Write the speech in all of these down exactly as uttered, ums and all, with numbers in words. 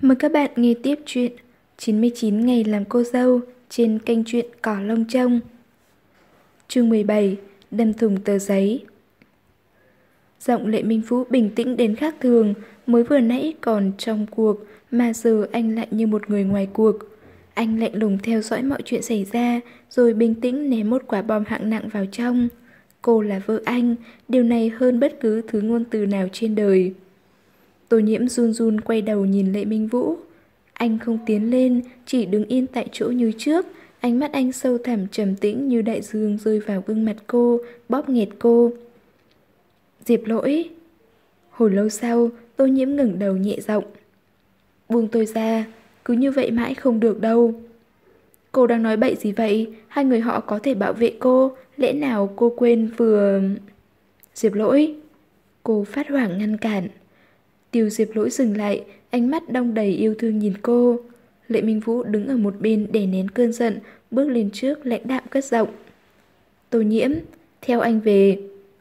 Mời các bạn nghe tiếp chuyện chín mươi chín ngày làm cô dâu trên kênh truyện Cỏ Lông Trông. Chương mười bảy, đâm thùng tờ giấy. Giọng Lệ Minh Vũ bình tĩnh đến khác thường, mới vừa nãy còn trong cuộc mà giờ anh lại như một người ngoài cuộc. Anh lạnh lùng theo dõi mọi chuyện xảy ra, rồi bình tĩnh ném một quả bom hạng nặng vào trong. Cô là vợ anh, điều này hơn bất cứ thứ ngôn từ nào trên đời. Tô Nhiễm run run quay đầu nhìn Lệ Minh Vũ. Anh không tiến lên, chỉ đứng yên tại chỗ như trước. Ánh mắt anh sâu thẳm trầm tĩnh như đại dương rơi vào gương mặt cô, bóp nghẹt cô. Diệp Lỗi. Hồi lâu sau, Tô Nhiễm ngẩng đầu nhẹ giọng. Buông tôi ra, cứ như vậy mãi không được đâu. Cô đang nói bậy gì vậy? Hai người họ có thể bảo vệ cô, lẽ nào cô quên vừa... Diệp Lỗi. Cô phát hoảng ngăn cản. Tiêu Diệp Lỗi dừng lại, ánh mắt đong đầy yêu thương nhìn cô. Lệ Minh Vũ đứng ở một bên để nén cơn giận, bước lên trước lãnh đạm cất giọng. Tô Nhiễm, theo anh về.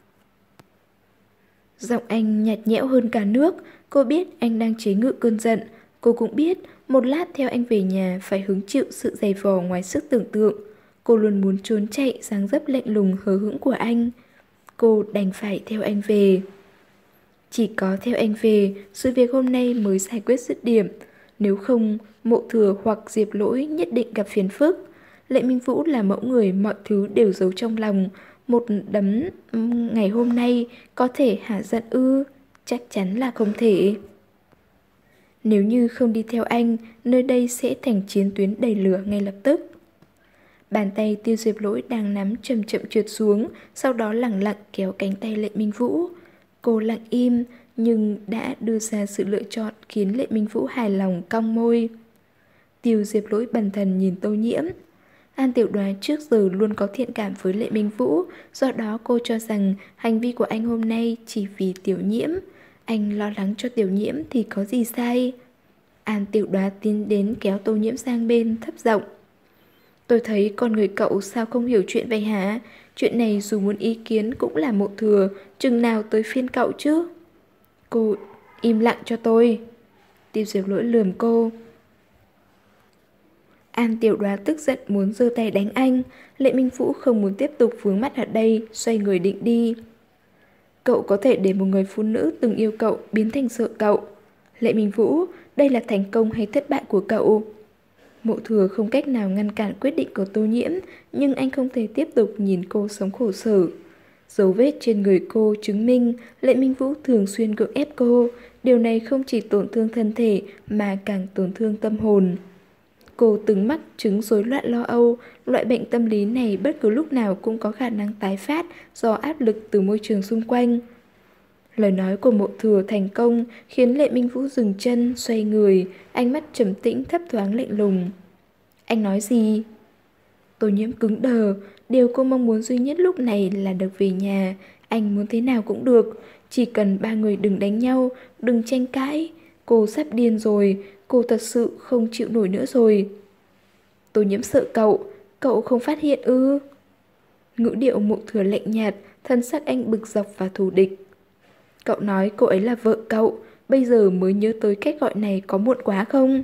Giọng anh nhạt nhẽo hơn cả nước. Cô biết anh đang chế ngự cơn giận. Cô cũng biết một lát theo anh về nhà phải hứng chịu sự dày vò ngoài sức tưởng tượng. Cô luôn muốn trốn chạy dáng dấp lạnh lùng hờ hững của anh. Cô đành phải theo anh về. Chỉ có theo anh về, sự việc hôm nay mới giải quyết dứt điểm. Nếu không, Mộ Thừa hoặc Diệp Lỗi nhất định gặp phiền phức. Lệ Minh Vũ là mẫu người mọi thứ đều giấu trong lòng. Một đấm ngày hôm nay có thể hả giận ư? Chắc chắn là không thể. Nếu như không đi theo anh, nơi đây sẽ thành chiến tuyến đầy lửa ngay lập tức. Bàn tay Tiêu Diệp Lỗi đang nắm chậm chậm trượt xuống, sau đó lẳng lặng kéo cánh tay Lệ Minh Vũ. Cô lặng im, nhưng đã đưa ra sự lựa chọn khiến Lệ Minh Vũ hài lòng cong môi. Tiêu Diệp Lỗi bần thần nhìn Tô Nhiễm. An Tiểu Đoá trước giờ luôn có thiện cảm với Lệ Minh Vũ, do đó cô cho rằng hành vi của anh hôm nay chỉ vì Tiểu Nhiễm. Anh lo lắng cho Tiểu Nhiễm thì có gì sai? An Tiểu Đoá tiến đến kéo Tô Nhiễm sang bên thấp giọng. Tôi thấy con người cậu sao không hiểu chuyện vậy hả? Chuyện này dù muốn ý kiến cũng là Mộ Thừa, chừng nào tới phiên cậu chứ? Cô im lặng cho tôi. Tiêu Diệp Lỗi lườm cô. An Tiểu Đoá tức giận muốn giơ tay đánh anh. Lệ Minh Vũ không muốn tiếp tục vướng mắt ở đây, xoay người định đi. Cậu có thể để một người phụ nữ từng yêu cậu biến thành sợ cậu. Lệ Minh Vũ, đây là thành công hay thất bại của cậu? Mộ Thừa không cách nào ngăn cản quyết định của Tô Nhiễm, nhưng anh không thể tiếp tục nhìn cô sống khổ sở. Dấu vết trên người cô chứng minh Lệ Minh Vũ thường xuyên cưỡng ép cô. Điều này không chỉ tổn thương thân thể mà càng tổn thương tâm hồn. Cô từng mắc chứng rối loạn lo âu. Loại bệnh tâm lý này bất cứ lúc nào cũng có khả năng tái phát do áp lực từ môi trường xung quanh. Lời nói của Mộ Thừa thành công khiến Lệ Minh Vũ dừng chân, xoay người, ánh mắt trầm tĩnh thấp thoáng lạnh lùng. Anh nói gì? Tô Nhiễm cứng đờ. Điều cô mong muốn duy nhất lúc này là được về nhà. Anh muốn thế nào cũng được, chỉ cần ba người đừng đánh nhau, đừng tranh cãi. Cô sắp điên rồi. Cô thật sự không chịu nổi nữa rồi. Tô Nhiễm sợ cậu. Cậu không phát hiện ư? Ngữ điệu Mộ Thừa lạnh nhạt, thân sắc anh bực dọc và thù địch. Cậu nói cô ấy là vợ cậu, bây giờ mới nhớ tới cách gọi này có muộn quá không?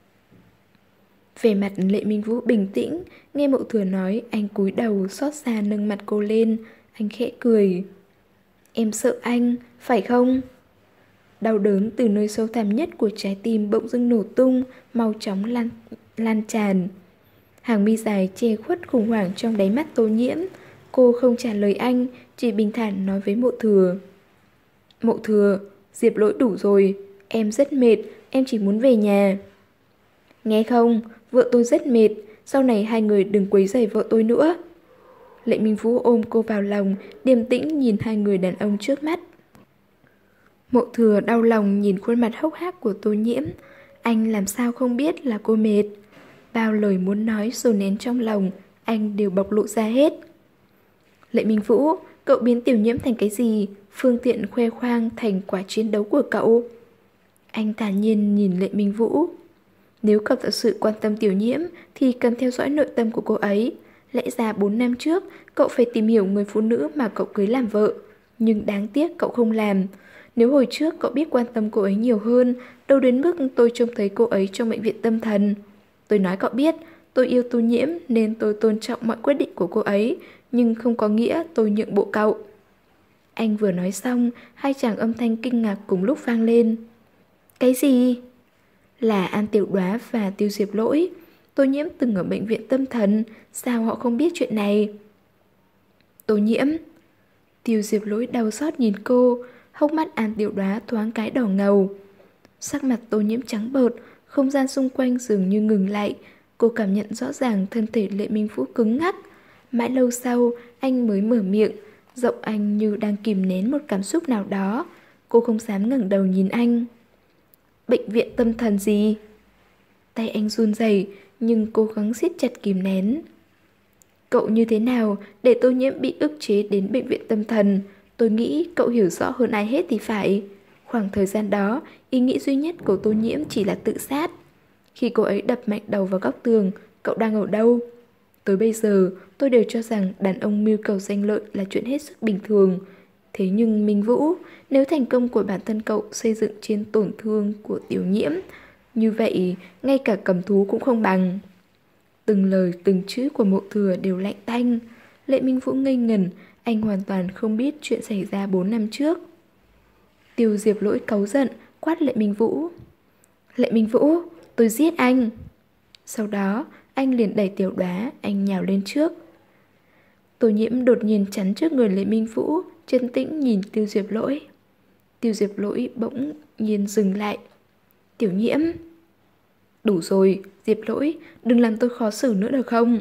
Vẻ mặt Lệ Minh Vũ bình tĩnh, nghe Mộ Thừa nói, anh cúi đầu xót xa nâng mặt cô lên, anh khẽ cười. Em sợ anh, phải không? Đau đớn từ nơi sâu thẳm nhất của trái tim bỗng dưng nổ tung, mau chóng lan, lan tràn. Hàng mi dài che khuất khủng hoảng trong đáy mắt Tô Nhiễm. Cô không trả lời anh, chỉ bình thản nói với Mộ Thừa. Mộ Thừa, Diệp Lỗi đủ rồi, em rất mệt, em chỉ muốn về nhà. Nghe không, vợ tôi rất mệt, sau này hai người đừng quấy rầy vợ tôi nữa. Lệ Minh Vũ ôm cô vào lòng, điềm tĩnh nhìn hai người đàn ông trước mắt. Mộ Thừa đau lòng nhìn khuôn mặt hốc hác của Tô Nhiễm. Anh làm sao không biết là cô mệt. Bao lời muốn nói dồn nén trong lòng, anh đều bộc lộ ra hết. Lệ Minh Vũ, cậu biến Tiểu Nhiễm thành cái gì? Phương tiện khoe khoang thành quả chiến đấu của cậu. Anh thản nhiên nhìn Lệ Minh Vũ. Nếu cậu thật sự quan tâm Tiểu Nhiễm thì cần theo dõi nội tâm của cô ấy. Lẽ ra bốn năm trước cậu phải tìm hiểu người phụ nữ mà cậu cưới làm vợ. Nhưng đáng tiếc cậu không làm. Nếu hồi trước cậu biết quan tâm cô ấy nhiều hơn, đâu đến mức tôi trông thấy cô ấy trong bệnh viện tâm thần. Tôi nói cậu biết, tôi yêu Tô Nhiễm nên tôi tôn trọng mọi quyết định của cô ấy, nhưng không có nghĩa tôi nhượng bộ cậu. Anh vừa nói xong, hai chàng âm thanh kinh ngạc cùng lúc vang lên. Cái gì? Là An Tiểu Đoá và Tiêu Diệp Lỗi. Tô Nhiễm từng ở bệnh viện tâm thần, sao họ không biết chuyện này? Tô Nhiễm. Tiêu Diệp Lỗi đau xót nhìn cô, hốc mắt An Tiểu Đoá thoáng cái đỏ ngầu. Sắc mặt Tô Nhiễm trắng bợt, không gian xung quanh dường như ngừng lại. Cô cảm nhận rõ ràng thân thể Lệ Minh Vũ cứng ngắc. Mãi lâu sau, anh mới mở miệng, giọng anh như đang kìm nén một cảm xúc nào đó. Cô không dám ngẩng đầu nhìn anh. Bệnh viện tâm thần gì? Tay anh run rẩy nhưng cố gắng siết chặt kìm nén. Cậu như thế nào để Tô Nhiễm bị ức chế đến bệnh viện tâm thần? Tôi nghĩ cậu hiểu rõ hơn ai hết thì phải. Khoảng thời gian đó, ý nghĩ duy nhất của Tô Nhiễm chỉ là tự sát. Khi cô ấy đập mạnh đầu vào góc tường, cậu đang ở đâu? Tới bây giờ, tôi đều cho rằng đàn ông mưu cầu danh lợi là chuyện hết sức bình thường. Thế nhưng Minh Vũ, nếu thành công của bản thân cậu xây dựng trên tổn thương của Tiểu Nhiễm, như vậy ngay cả cầm thú cũng không bằng. Từng lời từng chữ của Mộ Thừa đều lạnh tanh. Lệ Minh Vũ ngây ngẩn, anh hoàn toàn không biết chuyện xảy ra bốn năm trước. Tiêu Diệp Lỗi cáu giận, quát Lệ Minh Vũ. Lệ Minh Vũ, tôi giết anh. Sau đó, anh liền đẩy Tiểu Đoá, anh nhào lên trước. Tô Nhiễm đột nhiên chắn trước người Lệ Minh Vũ, trấn tĩnh nhìn Tiêu Diệp Lỗi. Tiêu Diệp Lỗi bỗng nhiên dừng lại. Tiểu Nhiễm. Đủ rồi, Diệp Lỗi, đừng làm tôi khó xử nữa được không?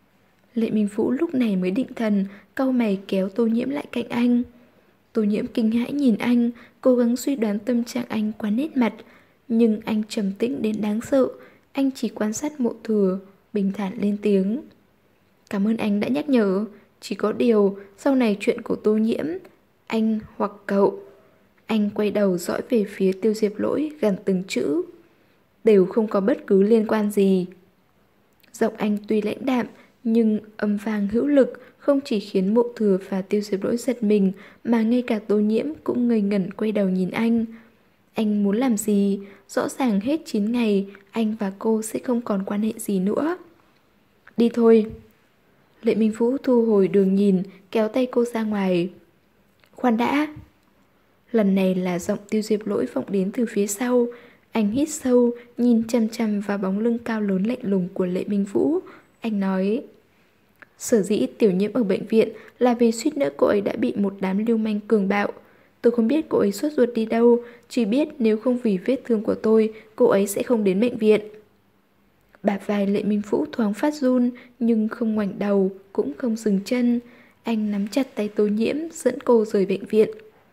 Lệ Minh Vũ lúc này mới định thần, cau mày kéo Tô Nhiễm lại cạnh anh. Tô Nhiễm kinh hãi nhìn anh, cố gắng suy đoán tâm trạng anh qua nét mặt. Nhưng anh trầm tĩnh đến đáng sợ, anh chỉ quan sát Mộ Thừa, bình thản lên tiếng. Cảm ơn anh đã nhắc nhở, chỉ có điều sau này chuyện của Tô Nhiễm, anh hoặc cậu. Anh quay đầu dõi về phía Tiêu Diệp Lỗi gần từng chữ. Đều không có bất cứ liên quan gì. Giọng anh tuy lãnh đạm, nhưng âm vang hữu lực không chỉ khiến Mộ Thừa và Tiêu Diệp Lỗi giật mình, mà ngay cả Tô Nhiễm cũng ngây ngẩn quay đầu nhìn anh. Anh muốn làm gì? Rõ ràng hết chín ngày, anh và cô sẽ không còn quan hệ gì nữa. Đi thôi. Lệ Minh Vũ thu hồi đường nhìn, kéo tay cô ra ngoài. Khoan đã. Lần này là giọng Tiêu Diệp Lỗi vọng đến từ phía sau. Anh hít sâu, nhìn chăm chăm vào bóng lưng cao lớn lạnh lùng của Lệ Minh Vũ. Anh nói, sở dĩ Tiểu Nhiễm ở bệnh viện là vì suýt nữa cô ấy đã bị một đám lưu manh cường bạo. Tôi không biết cô ấy sốt ruột đi đâu, chỉ biết nếu không vì vết thương của tôi, cô ấy sẽ không đến bệnh viện. Bả vai Lệ Minh Vũ thoáng phát run, nhưng không ngoảnh đầu, cũng không dừng chân. Anh nắm chặt tay Tô Nhiễm, dẫn cô rời bệnh viện.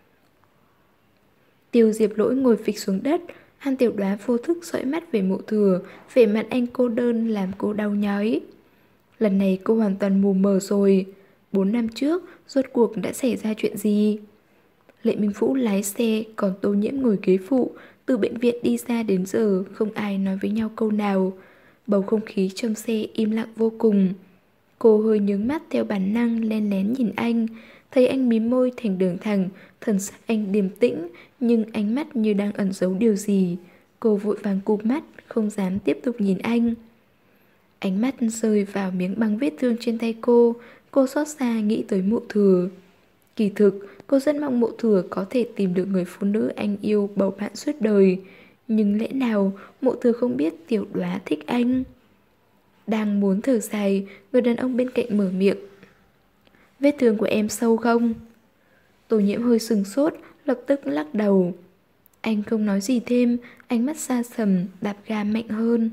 Tiêu Diệp Lỗi ngồi phịch xuống đất, An Tiểu Đoá vô thức dõi mắt về Mộ Thừa, vẻ mặt anh cô đơn làm cô đau nhói. Lần này cô hoàn toàn mù mờ rồi. Bốn năm trước, rốt cuộc đã xảy ra chuyện gì? Lệ Minh Vũ lái xe, còn Tô Nhiễm ngồi ghế phụ. Từ bệnh viện đi ra đến giờ, không ai nói với nhau câu nào. Bầu không khí trong xe im lặng vô cùng. Cô hơi nhướng mắt theo bản năng len lén nhìn anh. Thấy anh mím môi thành đường thẳng, thần sắc anh điềm tĩnh, nhưng ánh mắt như đang ẩn giấu điều gì. Cô vội vàng cụp mắt, không dám tiếp tục nhìn anh. Ánh mắt rơi vào miếng băng vết thương trên tay cô. Cô xót xa nghĩ tới Mộ Thừa. Kỳ thực, cô rất mong Mộ Thừa có thể tìm được người phụ nữ anh yêu bầu bạn suốt đời. Nhưng lẽ nào Mộ Thừa không biết Tiểu Đoá thích anh? Đang muốn thở dài, người đàn ông bên cạnh mở miệng. Vết thương của em sâu không? Tô Nhiễm hơi sừng sốt, lập tức lắc đầu. Anh không nói gì thêm, ánh mắt xa sầm, đạp ga mạnh hơn.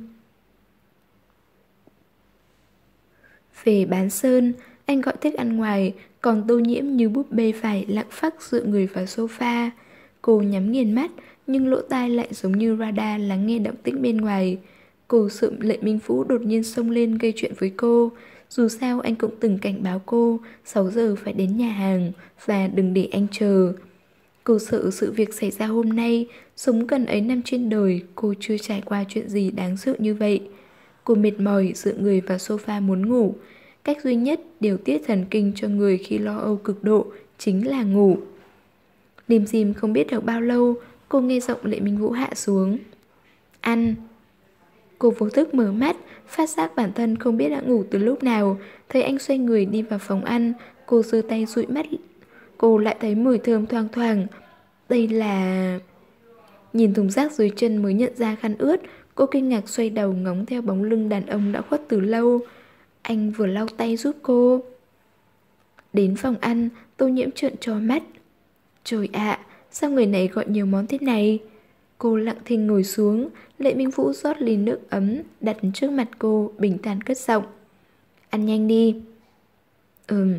Về bán sơn, anh gọi thức ăn ngoài, còn Tô Nhiễm như búp bê phải lặng phắc dựa người vào sofa. Cô nhắm nghiền mắt, nhưng lỗ tai lại giống như radar lắng nghe động tĩnh bên ngoài. Cô sợ Lệ Minh Vũ đột nhiên xông lên gây chuyện với cô. Dù sao anh cũng từng cảnh báo cô sáu giờ phải đến nhà hàng và đừng để anh chờ. Cô sợ sự việc xảy ra hôm nay, sống gần ấy năm trên đời, cô chưa trải qua chuyện gì đáng sợ như vậy. Cô mệt mỏi dựa người vào sofa muốn ngủ. Cách duy nhất điều tiết thần kinh cho người khi lo âu cực độ chính là ngủ. Lim dim không biết được bao lâu, cô nghe giọng Lệ Minh Vũ hạ xuống. Ăn. Cô vô thức mở mắt, phát giác bản thân không biết đã ngủ từ lúc nào. Thấy anh xoay người đi vào phòng ăn, cô giơ tay dụi mắt. Cô lại thấy mùi thơm thoang thoảng. Đây là... Nhìn thùng rác dưới chân mới nhận ra khăn ướt. Cô kinh ngạc xoay đầu ngóng theo bóng lưng đàn ông đã khuất từ lâu. Anh vừa lau tay giúp cô. Đến phòng ăn, Tô Nhiễm trợn tròn mắt. Trời ạ, sao người này gọi nhiều món thế này? Cô lặng thinh ngồi xuống, Lệ Minh Vũ rót ly nước ấm, đặt trước mặt cô, bình thản cất giọng. Ăn nhanh đi. Ừm.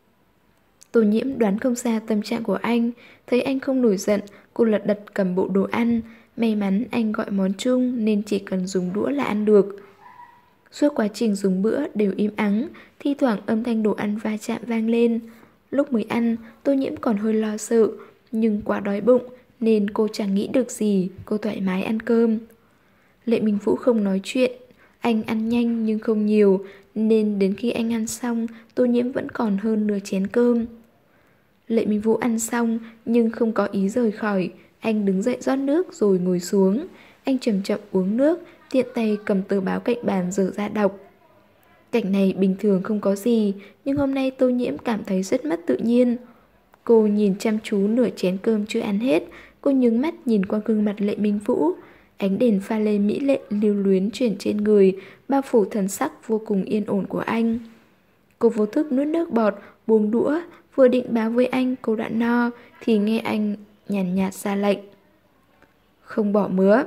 Tô Nhiễm đoán không ra tâm trạng của anh, thấy anh không nổi giận, cô lật đật cầm bộ đồ ăn. May mắn anh gọi món chung nên chỉ cần dùng đũa là ăn được. Suốt quá trình dùng bữa đều im ắng, thi thoảng âm thanh đồ ăn va chạm vang lên. Lúc mới ăn, Tô Nhiễm còn hơi lo sợ, nhưng quá đói bụng nên cô chẳng nghĩ được gì, cô thoải mái ăn cơm. Lệ Minh Vũ không nói chuyện, anh ăn nhanh nhưng không nhiều, nên đến khi anh ăn xong, Tô Nhiễm vẫn còn hơn nửa chén cơm. Lệ Minh Vũ ăn xong nhưng không có ý rời khỏi, anh đứng dậy rót nước rồi ngồi xuống. Anh chậm chậm uống nước, tiện tay cầm tờ báo cạnh bàn dở ra đọc. Cảnh này bình thường không có gì, nhưng hôm nay Tô Nhiễm cảm thấy rất mất tự nhiên. Cô nhìn chăm chú nửa chén cơm chưa ăn hết, cô nhướng mắt nhìn qua gương mặt Lệ Minh Vũ. Ánh đèn pha lê mỹ lệ lưu luyến chuyển trên người, bao phủ thần sắc vô cùng yên ổn của anh. Cô vô thức nuốt nước bọt, buông đũa, vừa định báo với anh cô đã no, thì nghe anh nhàn nhạt ra lệnh. Không bỏ mứa.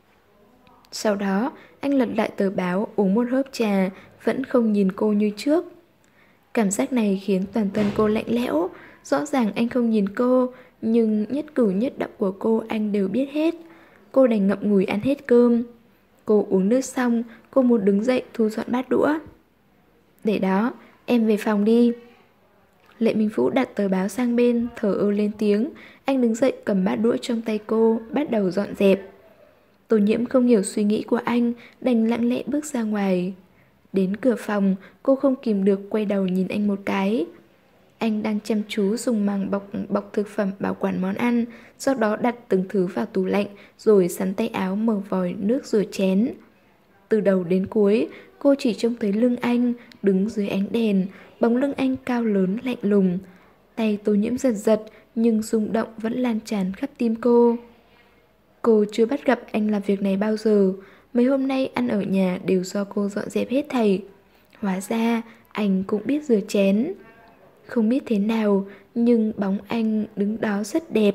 Sau đó, anh lật lại tờ báo, uống một hớp trà, vẫn không nhìn cô như trước. Cảm giác này khiến toàn thân cô lạnh lẽo. Rõ ràng anh không nhìn cô, nhưng nhất cử nhất động của cô anh đều biết hết. Cô đành ngậm ngùi ăn hết cơm. Cô uống nước xong, cô muốn đứng dậy thu dọn bát đũa. Để đó, em về phòng đi. Lệ Minh Vũ đặt tờ báo sang bên, thở ơ lên tiếng. Anh đứng dậy cầm bát đũa trong tay cô, bắt đầu dọn dẹp. Tô Nhiễm không hiểu suy nghĩ của anh, đành lặng lẽ bước ra ngoài. Đến cửa phòng, cô không kìm được quay đầu nhìn anh một cái. Anh đang chăm chú dùng màng bọc bọc thực phẩm bảo quản món ăn, sau đó đặt từng thứ vào tủ lạnh, rồi sắn tay áo mở vòi nước rửa chén. Từ đầu đến cuối, cô chỉ trông thấy lưng anh, đứng dưới ánh đèn, bóng lưng anh cao lớn lạnh lùng. Tay Tô Nhiễm giật giật, nhưng rung động vẫn lan tràn khắp tim cô. Cô chưa bắt gặp anh làm việc này bao giờ, mấy hôm nay ăn ở nhà đều do cô dọn dẹp hết thảy. Hóa ra, anh cũng biết rửa chén. Không biết thế nào, nhưng bóng anh đứng đó rất đẹp.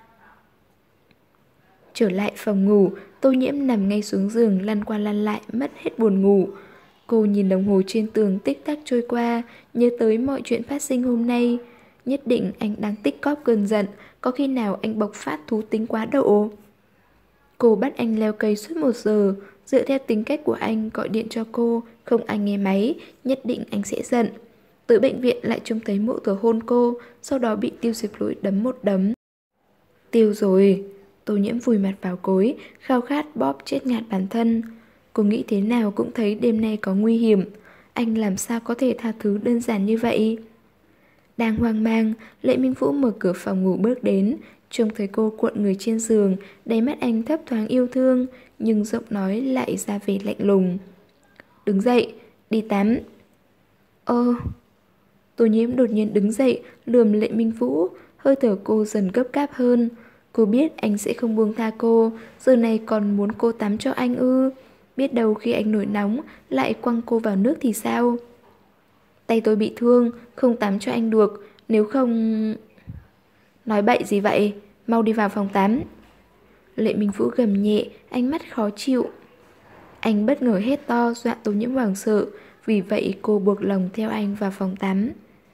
Trở lại phòng ngủ, Tô Nhiễm nằm ngay xuống giường lăn qua lăn lại mất hết buồn ngủ. Cô nhìn đồng hồ trên tường tích tắc trôi qua, nhớ tới mọi chuyện phát sinh hôm nay. Nhất định anh đang tích cóp cơn giận, có khi nào anh bộc phát thú tính quá độ. Cô bắt anh leo cây suốt một giờ, dựa theo tính cách của anh gọi điện cho cô, không ai nghe máy, nhất định anh sẽ giận. Tới bệnh viện lại trông thấy Mộ Thừa hôn cô, sau đó bị Tiêu Diệp Lỗi đấm một đấm. Tiêu rồi. Tô Nhiễm vùi mặt vào gối, khao khát bóp chết ngạt bản thân. Cô nghĩ thế nào cũng thấy đêm nay có nguy hiểm. Anh làm sao có thể tha thứ đơn giản như vậy? Đang hoang mang, Lệ Minh Vũ mở cửa phòng ngủ bước đến, trông thấy cô cuộn người trên giường, đáy mắt anh thấp thoáng yêu thương, nhưng giọng nói lại ra vẻ lạnh lùng. Đứng dậy, đi tắm. Ơ... Tô Nhiễm đột nhiên đứng dậy, lườm Lệ Minh Vũ, hơi thở cô dần gấp gáp hơn. Cô biết anh sẽ không buông tha cô, giờ này còn muốn cô tắm cho anh ư. Biết đâu khi anh nổi nóng, lại quăng cô vào nước thì sao? Tay tôi bị thương, không tắm cho anh được, nếu không... Nói bậy gì vậy, mau đi vào phòng tắm. Lệ Minh Vũ gầm nhẹ, ánh mắt khó chịu. Anh bất ngờ hét to, dọa Tô Nhiễm hoảng sợ, vì vậy cô buộc lòng theo anh vào phòng tắm.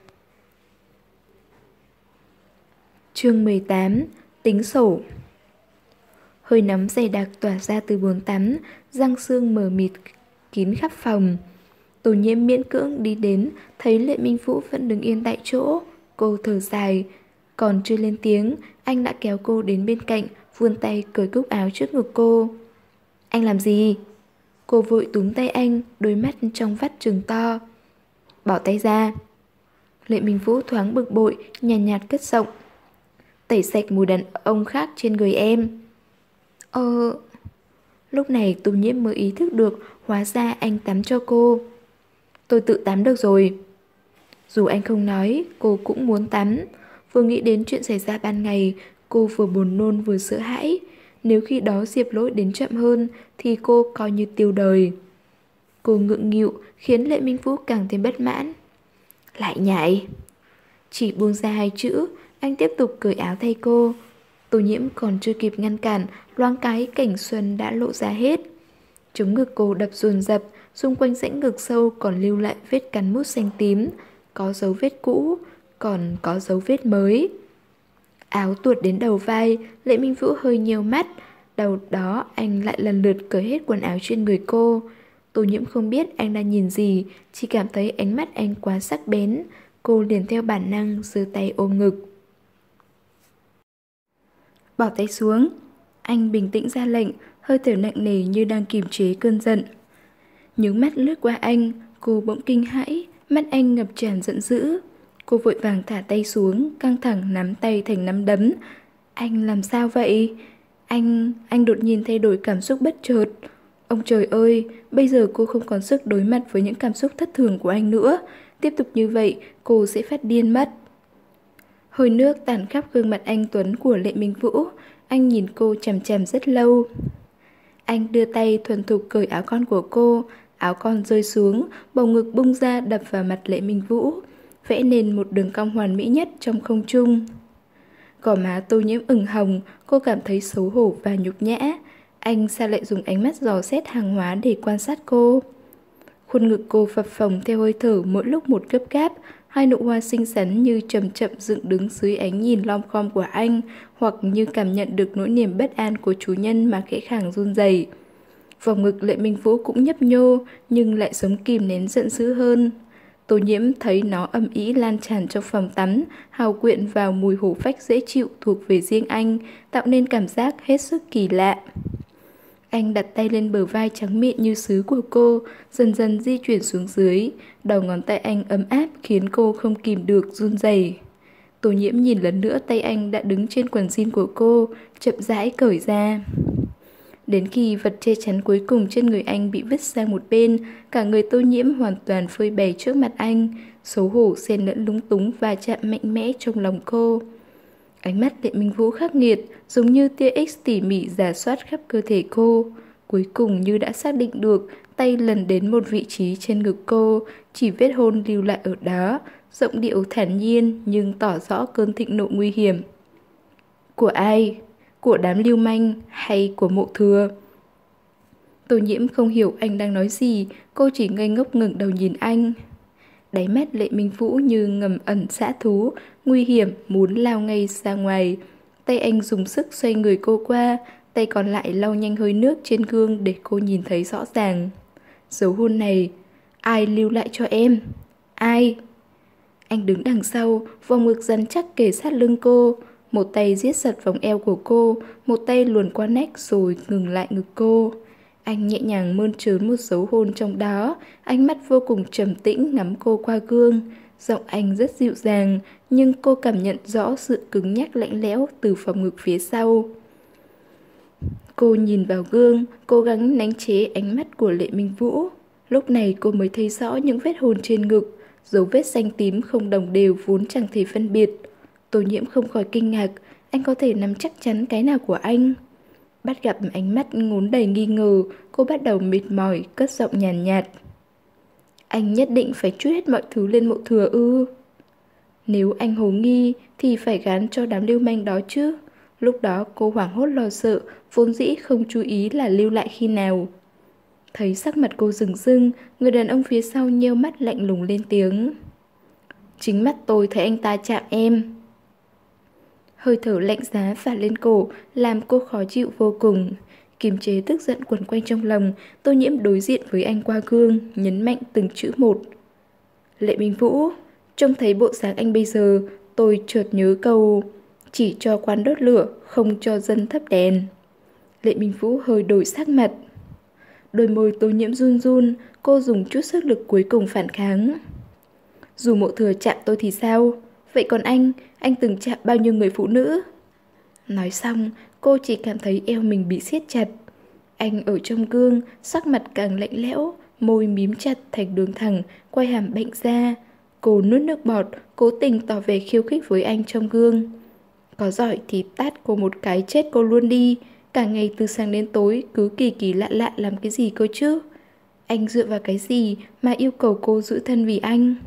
Chương mười tám. Tính sổ. Hơi nóng dày đặc tỏa ra từ bồn tắm, răng sương mờ mịt kín khắp phòng. Tô Nhiễm miễn cưỡng đi đến, thấy Lệ Minh Vũ vẫn đứng yên tại chỗ. Cô thở dài, còn chưa lên tiếng, anh đã kéo cô đến bên cạnh, vươn tay cởi cúc áo trước ngực cô. Anh làm gì? Cô vội túm tay anh, đôi mắt trong vắt trừng to. Bỏ tay ra. Lệ Minh Vũ thoáng bực bội, nhàn nhạt, nhạt cất giọng. tẩy sạch mùi đàn ông khác trên người em. Ờ... Lúc này Tô Nhiễm mới ý thức được hóa ra anh tắm cho cô. Tôi tự tắm được rồi. Dù anh không nói, cô cũng muốn tắm. Vừa nghĩ đến chuyện xảy ra ban ngày, cô vừa buồn nôn vừa sợ hãi. Nếu khi đó Diệp Lỗi đến chậm hơn thì cô coi như tiêu đời. Cô ngượng nghịu khiến Lệ Minh Vũ càng thêm bất mãn. Lại nhảy. Chỉ buông ra hai chữ, anh tiếp tục cởi áo thay cô. Tô Nhiễm còn chưa kịp ngăn cản, loáng cái cảnh xuân đã lộ ra hết. Chống ngực cô đập dồn dập, xung quanh rãnh ngực sâu còn lưu lại vết cắn mút xanh tím. Có dấu vết cũ, còn có dấu vết mới. Áo tuột đến đầu vai, Lệ Minh Vũ hơi nheo mắt. Đầu đó anh lại lần lượt cởi hết quần áo trên người cô. Tô Nhiễm không biết anh đang nhìn gì, chỉ cảm thấy ánh mắt anh quá sắc bén. Cô liền theo bản năng giơ tay ôm ngực. Bỏ tay xuống. Anh bình tĩnh ra lệnh, hơi thở nặng nề như đang kiềm chế cơn giận. Nhướng mắt lướt qua anh, cô bỗng kinh hãi, mắt anh ngập tràn giận dữ. Cô vội vàng thả tay xuống, căng thẳng nắm tay thành nắm đấm. Anh làm sao vậy? Anh, anh đột nhiên thay đổi cảm xúc bất chợt. Ông trời ơi, bây giờ cô không còn sức đối mặt với những cảm xúc thất thường của anh nữa. Tiếp tục như vậy, cô sẽ phát điên mất. Hơi nước tản khắp gương mặt anh tuấn của Lệ Minh Vũ. Anh nhìn cô chằm chằm rất lâu. Anh đưa tay thuần thục cởi áo con của cô. Áo con rơi xuống, bầu ngực bung ra đập vào mặt Lệ Minh Vũ, vẽ nên một đường cong hoàn mỹ nhất trong không trung. Gò má Tô Nhiễm ửng hồng, cô cảm thấy xấu hổ và nhục nhã. Anh sao lại dùng ánh mắt dò xét hàng hóa để quan sát cô? Khuôn ngực cô phập phồng theo hơi thở mỗi lúc một gấp gáp. Hai nụ hoa xinh xắn như chậm chậm dựng đứng dưới ánh nhìn lom khom của anh, hoặc như cảm nhận được nỗi niềm bất an của chủ nhân mà khẽ khàng run rẩy. Vòng ngực Lệ Minh Vũ cũng nhấp nhô, nhưng lại giống kìm nén giận dữ hơn. Tô Nhiễm thấy nó âm ĩ lan tràn trong phòng tắm, hào quyện vào mùi hổ phách dễ chịu thuộc về riêng anh, tạo nên cảm giác hết sức kỳ lạ. Anh đặt tay lên bờ vai trắng mịn như sứ của cô, dần dần di chuyển xuống dưới. Đầu ngón tay anh ấm áp khiến cô không kìm được run rẩy. Tô Nhiễm nhìn lần nữa tay anh đã đứng trên quần jean của cô, chậm rãi cởi ra. Đến khi vật che chắn cuối cùng trên người anh bị vứt sang một bên, cả người Tô Nhiễm hoàn toàn phơi bày trước mặt anh, xấu hổ xen lẫn lúng túng và chạm mạnh mẽ trong lòng cô. Ánh mắt Lệ Minh Vũ khắc nghiệt, giống như tia X tỉ mỉ rà soát khắp cơ thể cô. Cuối cùng như đã xác định được, tay lần đến một vị trí trên ngực cô, chỉ vết hôn lưu lại ở đó, giọng điệu thản nhiên nhưng tỏ rõ cơn thịnh nộ nguy hiểm. Của ai? Của đám lưu manh hay của Mộ Thừa? Tô Nhiễm không hiểu anh đang nói gì, cô chỉ ngây ngốc ngẩng đầu nhìn anh. Đáy mắt Lệ Minh Vũ như ngầm ẩn dã thú, nguy hiểm muốn lao ngay ra ngoài. Tay anh dùng sức xoay người cô qua, tay còn lại lau nhanh hơi nước trên gương để cô nhìn thấy rõ ràng. Dấu hôn này, ai lưu lại cho em? Ai? Anh đứng đằng sau, vòng ngực rắn chắc kề sát lưng cô. Một tay giết giật vòng eo của cô, một tay luồn qua nách rồi ngừng lại ngực cô. Anh nhẹ nhàng mơn trớn một dấu hôn trong đó, ánh mắt vô cùng trầm tĩnh ngắm cô qua gương. Giọng anh rất dịu dàng, nhưng cô cảm nhận rõ sự cứng nhắc lạnh lẽo từ phòng ngực phía sau. Cô nhìn vào gương, cố gắng nén chế ánh mắt của Lệ Minh Vũ. Lúc này cô mới thấy rõ những vết hôn trên ngực, dấu vết xanh tím không đồng đều vốn chẳng thể phân biệt. Tô Nhiễm không khỏi kinh ngạc, anh có thể nắm chắc chắn cái nào của anh? Bắt gặp ánh mắt ngốn đầy nghi ngờ, cô bắt đầu mệt mỏi, cất giọng nhàn nhạt, nhạt. Anh nhất định phải trút hết mọi thứ lên Mộ Thừa ư? Nếu anh hồ nghi thì phải gán cho đám lưu manh đó chứ. Lúc đó cô hoảng hốt lo sợ, vốn dĩ không chú ý là lưu lại khi nào. Thấy sắc mặt cô rừng rưng, người đàn ông phía sau nheo mắt lạnh lùng lên tiếng. Chính mắt tôi thấy anh ta chạm em. Hơi thở lạnh giá phả lên cổ, làm cô khó chịu vô cùng. Kiềm chế tức giận quẩn quanh trong lòng, Tô Nhiễm đối diện với anh qua gương, nhấn mạnh từng chữ một. Lệ Minh Vũ, trông thấy bộ dáng anh bây giờ, tôi chợt nhớ câu chỉ cho quán đốt lửa, không cho dân thắp đèn. Lệ Minh Vũ hơi đổi sắc mặt. Đôi môi Tô Nhiễm run run, cô dùng chút sức lực cuối cùng phản kháng. Dù Mộ Thừa chạm tôi thì sao? Vậy còn anh, anh từng chạm bao nhiêu người phụ nữ? Nói xong, cô chỉ cảm thấy eo mình bị siết chặt. Anh ở trong gương, sắc mặt càng lạnh lẽo, môi mím chặt thành đường thẳng, quay hàm bệnh ra. Cô nuốt nước bọt, cố tình tỏ vẻ khiêu khích với anh trong gương. Có giỏi thì tát cô một cái chết cô luôn đi. Cả ngày từ sáng đến tối cứ kỳ kỳ lạ lạ làm cái gì cơ chứ? Anh dựa vào cái gì mà yêu cầu cô giữ thân vì anh?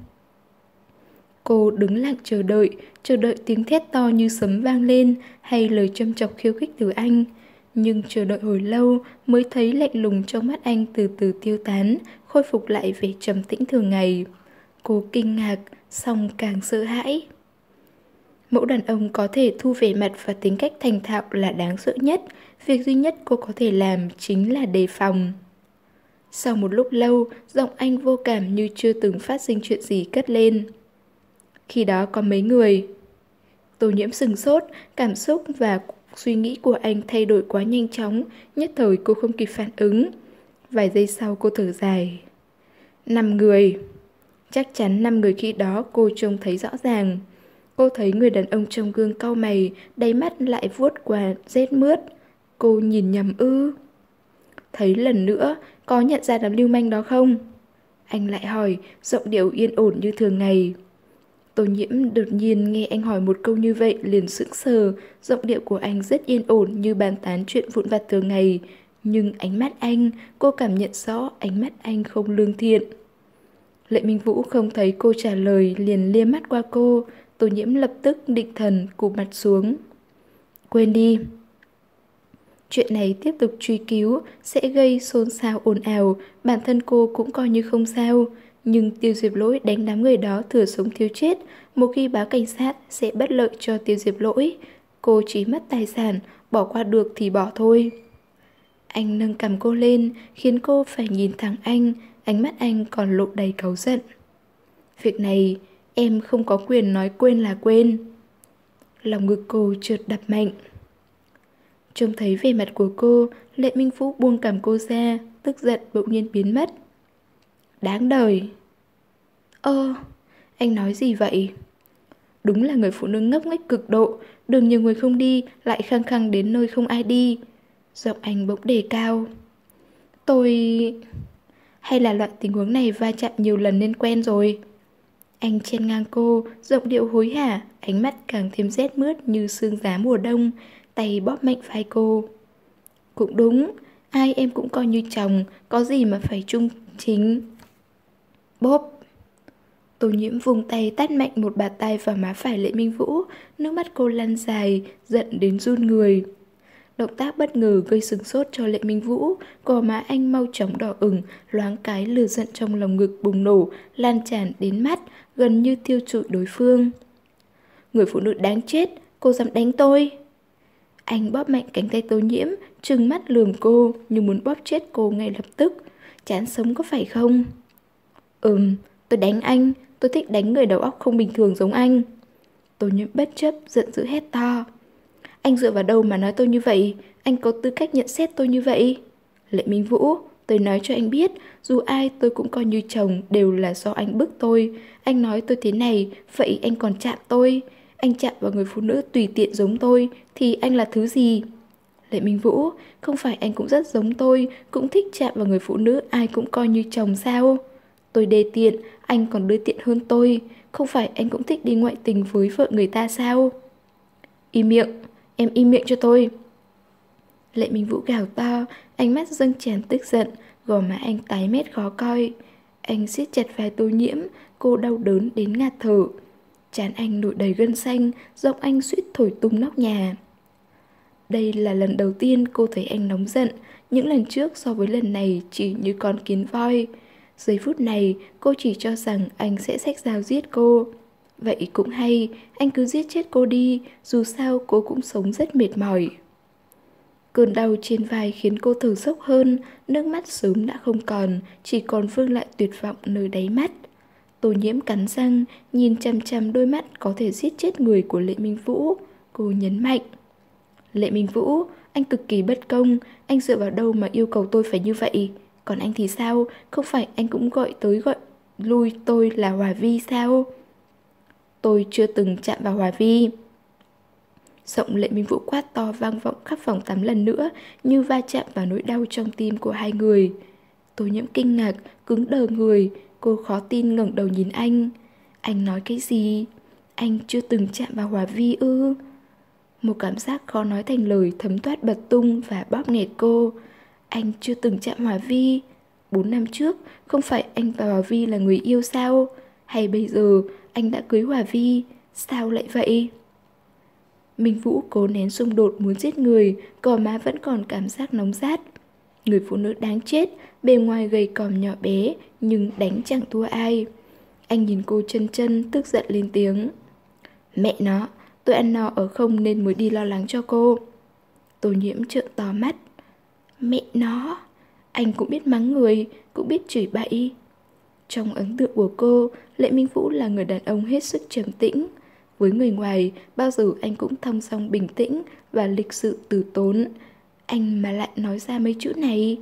Cô đứng lặng chờ đợi, chờ đợi tiếng thét to như sấm vang lên hay lời châm chọc khiêu khích từ anh. Nhưng chờ đợi hồi lâu mới thấy lạnh lùng trong mắt anh từ từ tiêu tán, khôi phục lại vẻ trầm tĩnh thường ngày. Cô kinh ngạc, song càng sợ hãi. Mẫu đàn ông có thể thu vẻ mặt và tính cách thành thạo là đáng sợ nhất. Việc duy nhất cô có thể làm chính là đề phòng. Sau một lúc lâu, giọng anh vô cảm như chưa từng phát sinh chuyện gì cất lên. Khi đó có mấy người. Tô Nhiễm sừng sốt, cảm xúc và suy nghĩ của anh thay đổi quá nhanh chóng, nhất thời cô không kịp phản ứng. Vài giây sau cô thở dài. Năm người. Chắc chắn năm người khi đó cô trông thấy rõ ràng. Cô thấy người đàn ông trong gương cau mày, đáy mắt lại vuốt qua rét mướt. Cô nhìn nhầm ư? Thấy lần nữa, có nhận ra đám lưu manh đó không? Anh lại hỏi, giọng điệu yên ổn như thường ngày. Tô Nhiễm đột nhiên nghe anh hỏi một câu như vậy liền sững sờ, giọng điệu của anh rất yên ổn như bàn tán chuyện vụn vặt thường ngày. Nhưng ánh mắt anh, cô cảm nhận rõ ánh mắt anh không lương thiện. Lệ Minh Vũ không thấy cô trả lời liền liếc mắt qua cô. Tô Nhiễm lập tức định thần cụp mặt xuống. Quên đi. Chuyện này tiếp tục truy cứu sẽ gây xôn xao ồn ào, bản thân cô cũng coi như không sao. Nhưng Tiêu Diệp Lỗi đánh đám người đó thừa sống thiếu chết, một khi báo cảnh sát sẽ bất lợi cho Tiêu Diệp Lỗi. Cô chỉ mất tài sản, bỏ qua được thì bỏ thôi. Anh nâng cằm cô lên, khiến cô phải nhìn thẳng anh, ánh mắt anh còn lộ đầy cáu giận. Việc này, em không có quyền nói quên là quên. Lòng ngực cô chợt đập mạnh. Trông thấy vẻ mặt của cô, Lệ Minh Vũ buông cằm cô ra, tức giận bỗng nhiên biến mất. Đáng đời. Ơ, anh nói gì vậy? Đúng là người phụ nữ ngốc nghếch cực độ, đường nhiều người không đi, lại khăng khăng đến nơi không ai đi. Giọng anh bỗng đề cao. Tôi... Hay là loại tình huống này va chạm nhiều lần nên quen rồi? Anh chen ngang cô, giọng điệu hối hả, ánh mắt càng thêm rét mướt như sương giá mùa đông, tay bóp mạnh vai cô. Cũng đúng, ai em cũng coi như chồng, có gì mà phải trung chính. Bóp. Tô Nhiễm vùng tay tát mạnh một bạt tay vào má phải Lệ Minh Vũ, nước mắt cô lăn dài, giận đến run người. Động tác bất ngờ gây sửng sốt cho Lệ Minh Vũ, gò má anh mau chóng đỏ ửng, loáng cái lửa giận trong lòng ngực bùng nổ, lan tràn đến mắt, gần như thiêu trụi đối phương. Người phụ nữ đáng chết, cô dám đánh tôi. Anh bóp mạnh cánh tay Tô Nhiễm, trừng mắt lườm cô như muốn bóp chết cô ngay lập tức. Chán sống có phải không? Ừm, tôi đánh anh, tôi thích đánh người đầu óc không bình thường giống anh. Tô Nhiễm bất chấp, giận dữ hét to. Anh dựa vào đâu mà nói tôi như vậy? Anh có tư cách nhận xét tôi như vậy? Lệ Minh Vũ, tôi nói cho anh biết, dù ai tôi cũng coi như chồng, đều là do anh bức tôi. Anh nói tôi thế này, vậy anh còn chạm tôi. Anh chạm vào người phụ nữ tùy tiện giống tôi, thì anh là thứ gì? Lệ Minh Vũ, không phải anh cũng rất giống tôi, cũng thích chạm vào người phụ nữ ai cũng coi như chồng sao? Tôi đê tiện, anh còn đê tiện hơn tôi. Không phải anh cũng thích đi ngoại tình với vợ người ta sao? Im miệng, em im miệng cho tôi. Lệ Minh Vũ gào to, ánh mắt dâng tràn tức giận, gò má anh tái mét khó coi. Anh siết chặt vai Tô Nhiễm, cô đau đớn đến ngạt thở. Trán anh nổi đầy gân xanh, giọng anh suýt thổi tung nóc nhà. Đây là lần đầu tiên cô thấy anh nóng giận, những lần trước so với lần này chỉ như con kiến voi. Giây phút này, cô chỉ cho rằng anh sẽ xách dao giết cô. Vậy cũng hay, anh cứ giết chết cô đi, dù sao cô cũng sống rất mệt mỏi. Cơn đau trên vai khiến cô thở dốc hơn, nước mắt sớm đã không còn, chỉ còn vương lại tuyệt vọng nơi đáy mắt. Tô Nhiễm cắn răng, nhìn chằm chằm đôi mắt có thể giết chết người của Lệ Minh Vũ. Cô nhấn mạnh. Lệ Minh Vũ, anh cực kỳ bất công, anh dựa vào đâu mà yêu cầu tôi phải như vậy? Còn anh thì sao? Không phải anh cũng gọi tới gọi lui tôi là Hòa Vi sao? Tôi chưa từng chạm vào Hòa Vi. Giọng Lệ Minh Vũ quát to vang vọng khắp phòng tắm lần nữa, như va chạm vào nỗi đau trong tim của hai người. Tô Nhiễm kinh ngạc, cứng đờ người, cô khó tin ngẩng đầu nhìn anh. Anh nói cái gì? Anh chưa từng chạm vào Hòa Vi ư? Một cảm giác khó nói thành lời thấm thoát bật tung và bóp nghẹt cô. Anh chưa từng chạm Hòa Vi. Bốn năm trước, không phải anh và Hòa Vi là người yêu sao? Hay bây giờ anh đã cưới Hòa Vi? Sao lại vậy? Minh Vũ cố nén xung đột muốn giết người, gò má vẫn còn cảm giác nóng rát. Người phụ nữ đáng chết, bề ngoài gầy còm nhỏ bé, nhưng đánh chẳng thua ai. Anh nhìn cô chân chân, tức giận lên tiếng. Mẹ nó, tôi ăn no ở không nên mới đi lo lắng cho cô. Tô Nhiễm trợn to mắt. Mẹ nó, anh cũng biết mắng người, cũng biết chửi bậy. Trong ấn tượng của cô, Lệ Minh Vũ là người đàn ông hết sức trầm tĩnh. Với người ngoài, bao giờ anh cũng thong dong bình tĩnh và lịch sự từ tốn. Anh mà lại nói ra mấy chữ này.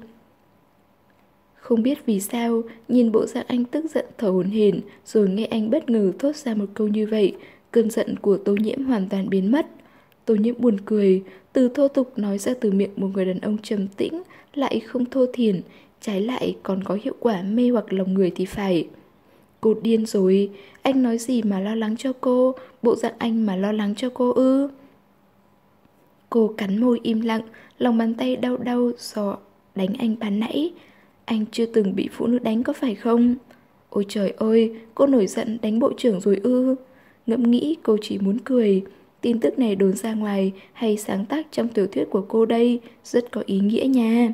Không biết vì sao, nhìn bộ dạng anh tức giận thở hổn hển, rồi nghe anh bất ngờ thốt ra một câu như vậy, cơn giận của Tô Nhiễm hoàn toàn biến mất. Tô Nhiễm buồn cười, từ thô tục nói ra từ miệng một người đàn ông trầm tĩnh, lại không thô thiển, trái lại còn có hiệu quả mê hoặc lòng người thì phải. Cô điên rồi, anh nói gì mà lo lắng cho cô, bộ dạng anh mà lo lắng cho cô ư? Cô cắn môi im lặng, lòng bàn tay đau đau do đánh anh ban nãy. Anh chưa từng bị phụ nữ đánh có phải không? Ôi trời ơi, cô nổi giận đánh bộ trưởng rồi ư? Ngẫm nghĩ cô chỉ muốn cười. Tin tức này đồn ra ngoài hay sáng tác trong tiểu thuyết của cô đây, rất có ý nghĩa nha.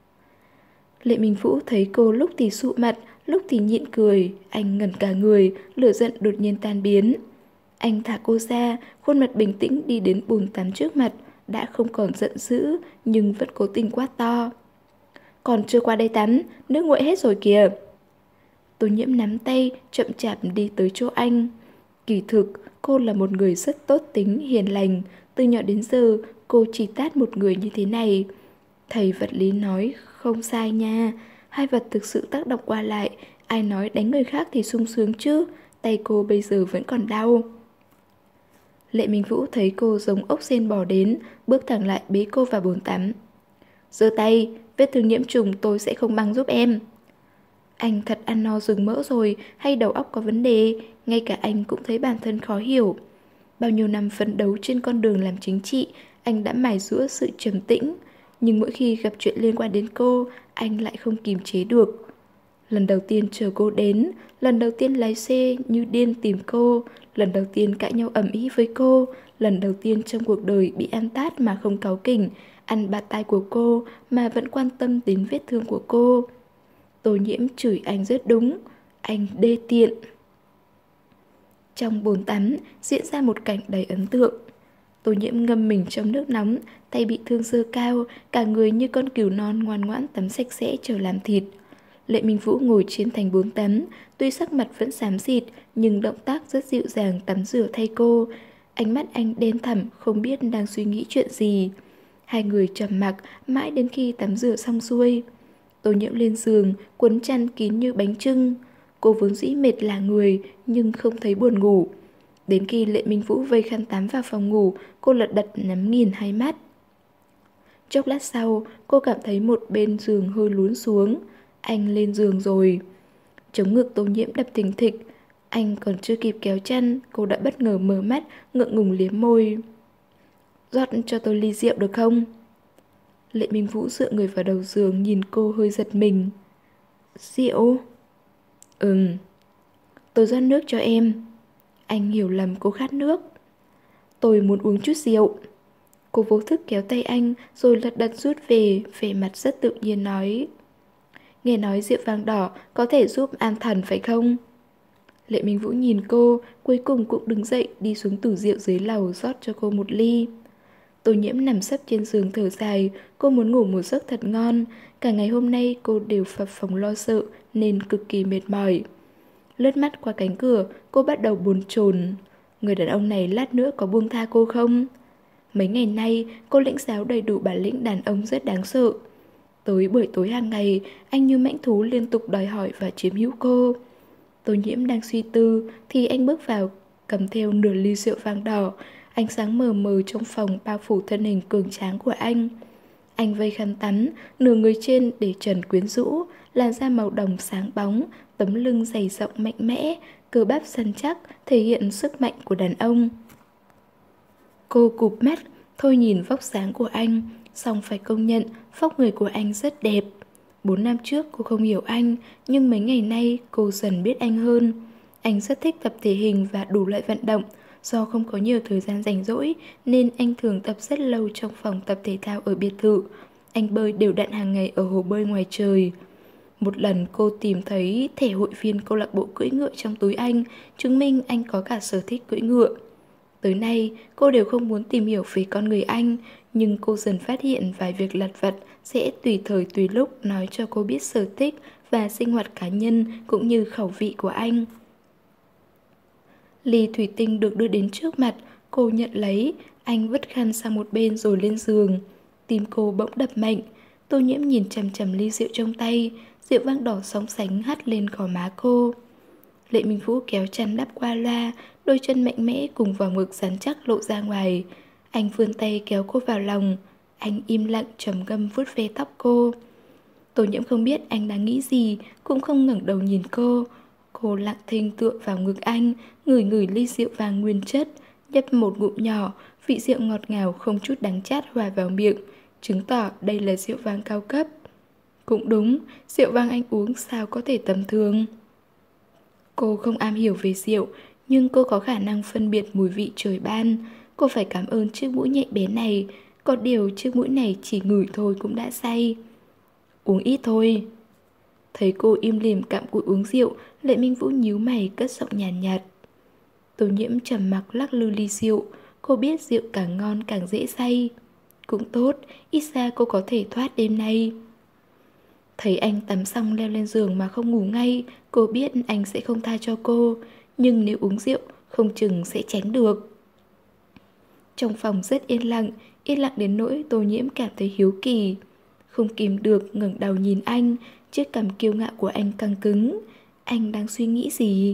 Lệ Minh Vũ thấy cô lúc thì sụ mặt, lúc thì nhịn cười, anh ngẩn cả người, lửa giận đột nhiên tan biến. Anh thả cô ra, khuôn mặt bình tĩnh đi đến bồn tắm trước mặt, đã không còn giận dữ, nhưng vẫn cố tình quát to. Còn chưa qua đây tắm, nước nguội hết rồi kìa. Tô Nhiễm nắm tay, chậm chạp đi tới chỗ anh. Kỳ thực, cô là một người rất tốt tính, hiền lành. Từ nhỏ đến giờ, cô chỉ tát một người như thế này. Thầy vật lý nói không sai nha. Hai vật thực sự tác động qua lại. Ai nói đánh người khác thì sung sướng chứ. Tay cô bây giờ vẫn còn đau. Lệ Minh Vũ thấy cô giống ốc sên bò đến, bước thẳng lại bế cô vào bồn tắm. Giơ tay, vết thương nhiễm trùng tôi sẽ không băng giúp em. Anh thật ăn no rừng mỡ rồi, hay đầu óc có vấn đề, ngay cả anh cũng thấy bản thân khó hiểu. Bao nhiêu năm phấn đấu trên con đường làm chính trị, anh đã mài giũa sự trầm tĩnh. Nhưng mỗi khi gặp chuyện liên quan đến cô, anh lại không kìm chế được. Lần đầu tiên chờ cô đến, lần đầu tiên lái xe như điên tìm cô, lần đầu tiên cãi nhau ầm ĩ với cô, lần đầu tiên trong cuộc đời bị ăn tát mà không cáu kỉnh, ăn bạt tai của cô mà vẫn quan tâm đến vết thương của cô. Tô Nhiễm chửi anh rất đúng, anh đê tiện. Trong bồn tắm diễn ra một cảnh đầy ấn tượng. Tô Nhiễm ngâm mình trong nước nóng, tay bị thương giơ cao, cả người như con cừu non ngoan ngoãn tắm sạch sẽ chờ làm thịt. Lệ Minh Vũ ngồi trên thành bồn tắm, tuy sắc mặt vẫn xám xịt, nhưng động tác rất dịu dàng tắm rửa thay cô. Ánh mắt anh đen thẳm, không biết đang suy nghĩ chuyện gì. Hai người trầm mặc mãi đến khi tắm rửa xong xuôi. Tô Nhiễm lên giường, quấn chăn kín như bánh chưng. Cô vốn dĩ mệt là người, nhưng không thấy buồn ngủ. Đến khi Lệ Minh Vũ vây khăn tắm vào phòng ngủ, cô lật đật nhắm nghiền hai mắt. Chốc lát sau, cô cảm thấy một bên giường hơi lún xuống. Anh lên giường rồi. Chống ngực Tô Nhiễm đập thình thịch. Anh còn chưa kịp kéo chăn, cô đã bất ngờ mở mắt, ngượng ngùng liếm môi. Rót cho tôi ly rượu được không? Lệ Minh Vũ dựa người vào đầu giường, nhìn cô hơi giật mình. Rượu? Ừm. Tôi rót nước cho em. Anh hiểu lầm cô khát nước. Tôi muốn uống chút rượu. Cô vô thức kéo tay anh, rồi lật đật rút về, vẻ mặt rất tự nhiên nói. Nghe nói rượu vang đỏ có thể giúp an thần phải không? Lệ Minh Vũ nhìn cô, cuối cùng cũng đứng dậy đi xuống tủ rượu dưới lầu rót cho cô một ly. Tô Nhiễm nằm sấp trên giường thở dài, cô muốn ngủ một giấc thật ngon. Cả ngày hôm nay cô đều phập phồng lo sợ nên cực kỳ mệt mỏi. Lướt mắt qua cánh cửa, cô bắt đầu bồn chồn. Người đàn ông này lát nữa có buông tha cô không? Mấy ngày nay, cô lĩnh giáo đầy đủ bản lĩnh đàn ông rất đáng sợ. Tới buổi tối hàng ngày, anh như mãnh thú liên tục đòi hỏi và chiếm hữu cô. Tô Nhiễm đang suy tư thì anh bước vào, cầm theo nửa ly rượu vang đỏ. Ánh sáng mờ mờ trong phòng bao phủ thân hình cường tráng của anh. Anh vây khăn tắm, nửa người trên để trần quyến rũ, làn da màu đồng sáng bóng, tấm lưng dày rộng mạnh mẽ, cơ bắp săn chắc, thể hiện sức mạnh của đàn ông. Cô cụp mắt, thôi nhìn vóc dáng của anh, song phải công nhận vóc người của anh rất đẹp. Bốn năm trước cô không hiểu anh, nhưng mấy ngày nay cô dần biết anh hơn. Anh rất thích tập thể hình và đủ loại vận động. Do không có nhiều thời gian rảnh rỗi nên anh thường tập rất lâu trong phòng tập thể thao ở biệt thự. Anh bơi đều đặn hàng ngày ở hồ bơi ngoài trời. Một lần cô tìm thấy thẻ hội viên câu lạc bộ cưỡi ngựa trong túi anh, chứng minh anh có cả sở thích cưỡi ngựa. Tới nay, cô đều không muốn tìm hiểu về con người anh, nhưng cô dần phát hiện vài việc lặt vặt sẽ tùy thời tùy lúc nói cho cô biết sở thích và sinh hoạt cá nhân cũng như khẩu vị của anh. Ly thủy tinh được đưa đến trước mặt, cô nhận lấy, anh vứt khăn sang một bên rồi lên giường. Tim cô bỗng đập mạnh, Tô Nhiễm nhìn chằm chằm ly rượu trong tay, rượu vang đỏ sóng sánh hắt lên gò má cô. Lệ Minh Vũ kéo chăn đắp qua loa, đôi chân mạnh mẽ cùng vào ngực rắn chắc lộ ra ngoài. Anh vươn tay kéo cô vào lòng, anh im lặng trầm ngâm vuốt ve tóc cô. Tô Nhiễm không biết anh đang nghĩ gì, cũng không ngẩng đầu nhìn cô. Cô lặng thinh tựa vào ngực anh, ngửi ngửi ly rượu vang nguyên chất, nhấp một ngụm nhỏ, vị rượu ngọt ngào không chút đắng chát hòa vào miệng, chứng tỏ đây là rượu vang cao cấp. Cũng đúng, rượu vang anh uống sao có thể tầm thường. Cô không am hiểu về rượu, nhưng cô có khả năng phân biệt mùi vị trời ban. Cô phải cảm ơn chiếc mũi nhạy bén này, có điều chiếc mũi này chỉ ngửi thôi cũng đã say. Uống ít thôi. Thấy cô im lìm cặm cụi uống rượu, Lệ Minh Vũ nhíu mày cất giọng nhàn nhạt, nhạt. Tô Nhiễm trầm mặc lắc lư ly rượu. Cô biết rượu càng ngon càng dễ say. Cũng tốt, ít ra cô có thể thoát đêm nay. Thấy anh tắm xong leo lên giường mà không ngủ ngay, cô biết anh sẽ không tha cho cô. Nhưng nếu uống rượu, không chừng sẽ tránh được. Trong phòng rất yên lặng, yên lặng đến nỗi Tô Nhiễm cảm thấy hiếu kỳ. Không kìm được ngẩng đầu nhìn anh, chiếc cằm kiêu ngạo của anh căng cứng. Anh đang suy nghĩ gì?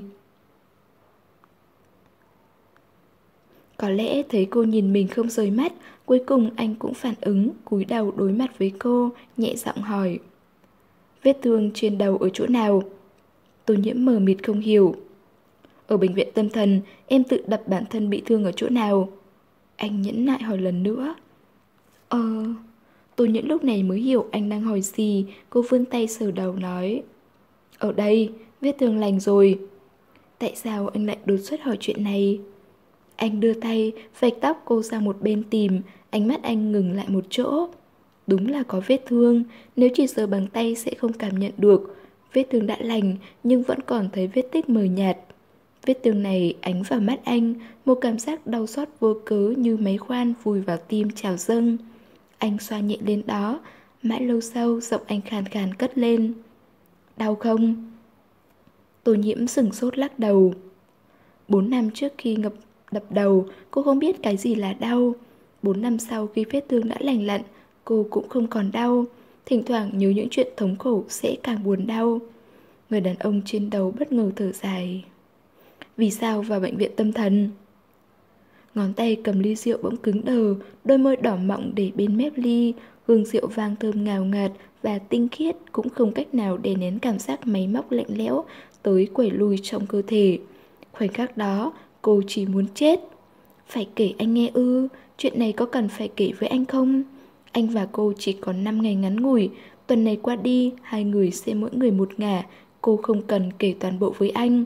Có lẽ thấy cô nhìn mình không rời mắt, cuối cùng anh cũng phản ứng, cúi đầu đối mặt với cô, nhẹ giọng hỏi. Vết thương trên đầu ở chỗ nào? Tô Nhiễm mờ mịt không hiểu. Ở bệnh viện tâm thần, em tự đập bản thân bị thương ở chỗ nào? Anh nhẫn nại hỏi lần nữa. Ờ... Tô Nhiễm lúc này mới hiểu anh đang hỏi gì. Cô vươn tay sờ đầu nói. Ở đây, vết thương lành rồi. Tại sao anh lại đột xuất hỏi chuyện này? Anh đưa tay, vạch tóc cô sang một bên tìm. Ánh mắt anh ngừng lại một chỗ. Đúng là có vết thương. Nếu chỉ sờ bằng tay sẽ không cảm nhận được. Vết thương đã lành nhưng vẫn còn thấy vết tích mờ nhạt. Vết thương này ánh vào mắt anh, một cảm giác đau xót vô cớ như máy khoan vùi vào tim trào dâng. Anh xoa nhẹ lên đó, mãi lâu sau giọng anh khàn khàn cất lên. Đau không? Tô Nhiễm sửng sốt lắc đầu. Bốn năm trước khi ngập đập đầu, cô không biết cái gì là đau. Bốn năm sau khi vết thương đã lành lặn, cô cũng không còn đau. Thỉnh thoảng nhớ những chuyện thống khổ sẽ càng buồn đau. Người đàn ông trên đầu bất ngờ thở dài. Vì sao vào bệnh viện tâm thần? Ngón tay cầm ly rượu bỗng cứng đờ, đôi môi đỏ mọng để bên mép ly, hương rượu vang thơm ngào ngạt và tinh khiết cũng không cách nào đè nén cảm giác máy móc lạnh lẽo tới quẩy lùi trong cơ thể. Khoảnh khắc đó, cô chỉ muốn chết. Phải kể anh nghe ư? Chuyện này có cần phải kể với anh không? Anh và cô chỉ còn năm ngày ngắn ngủi, tuần này qua đi, hai người sẽ mỗi người một ngả, cô không cần kể toàn bộ với anh.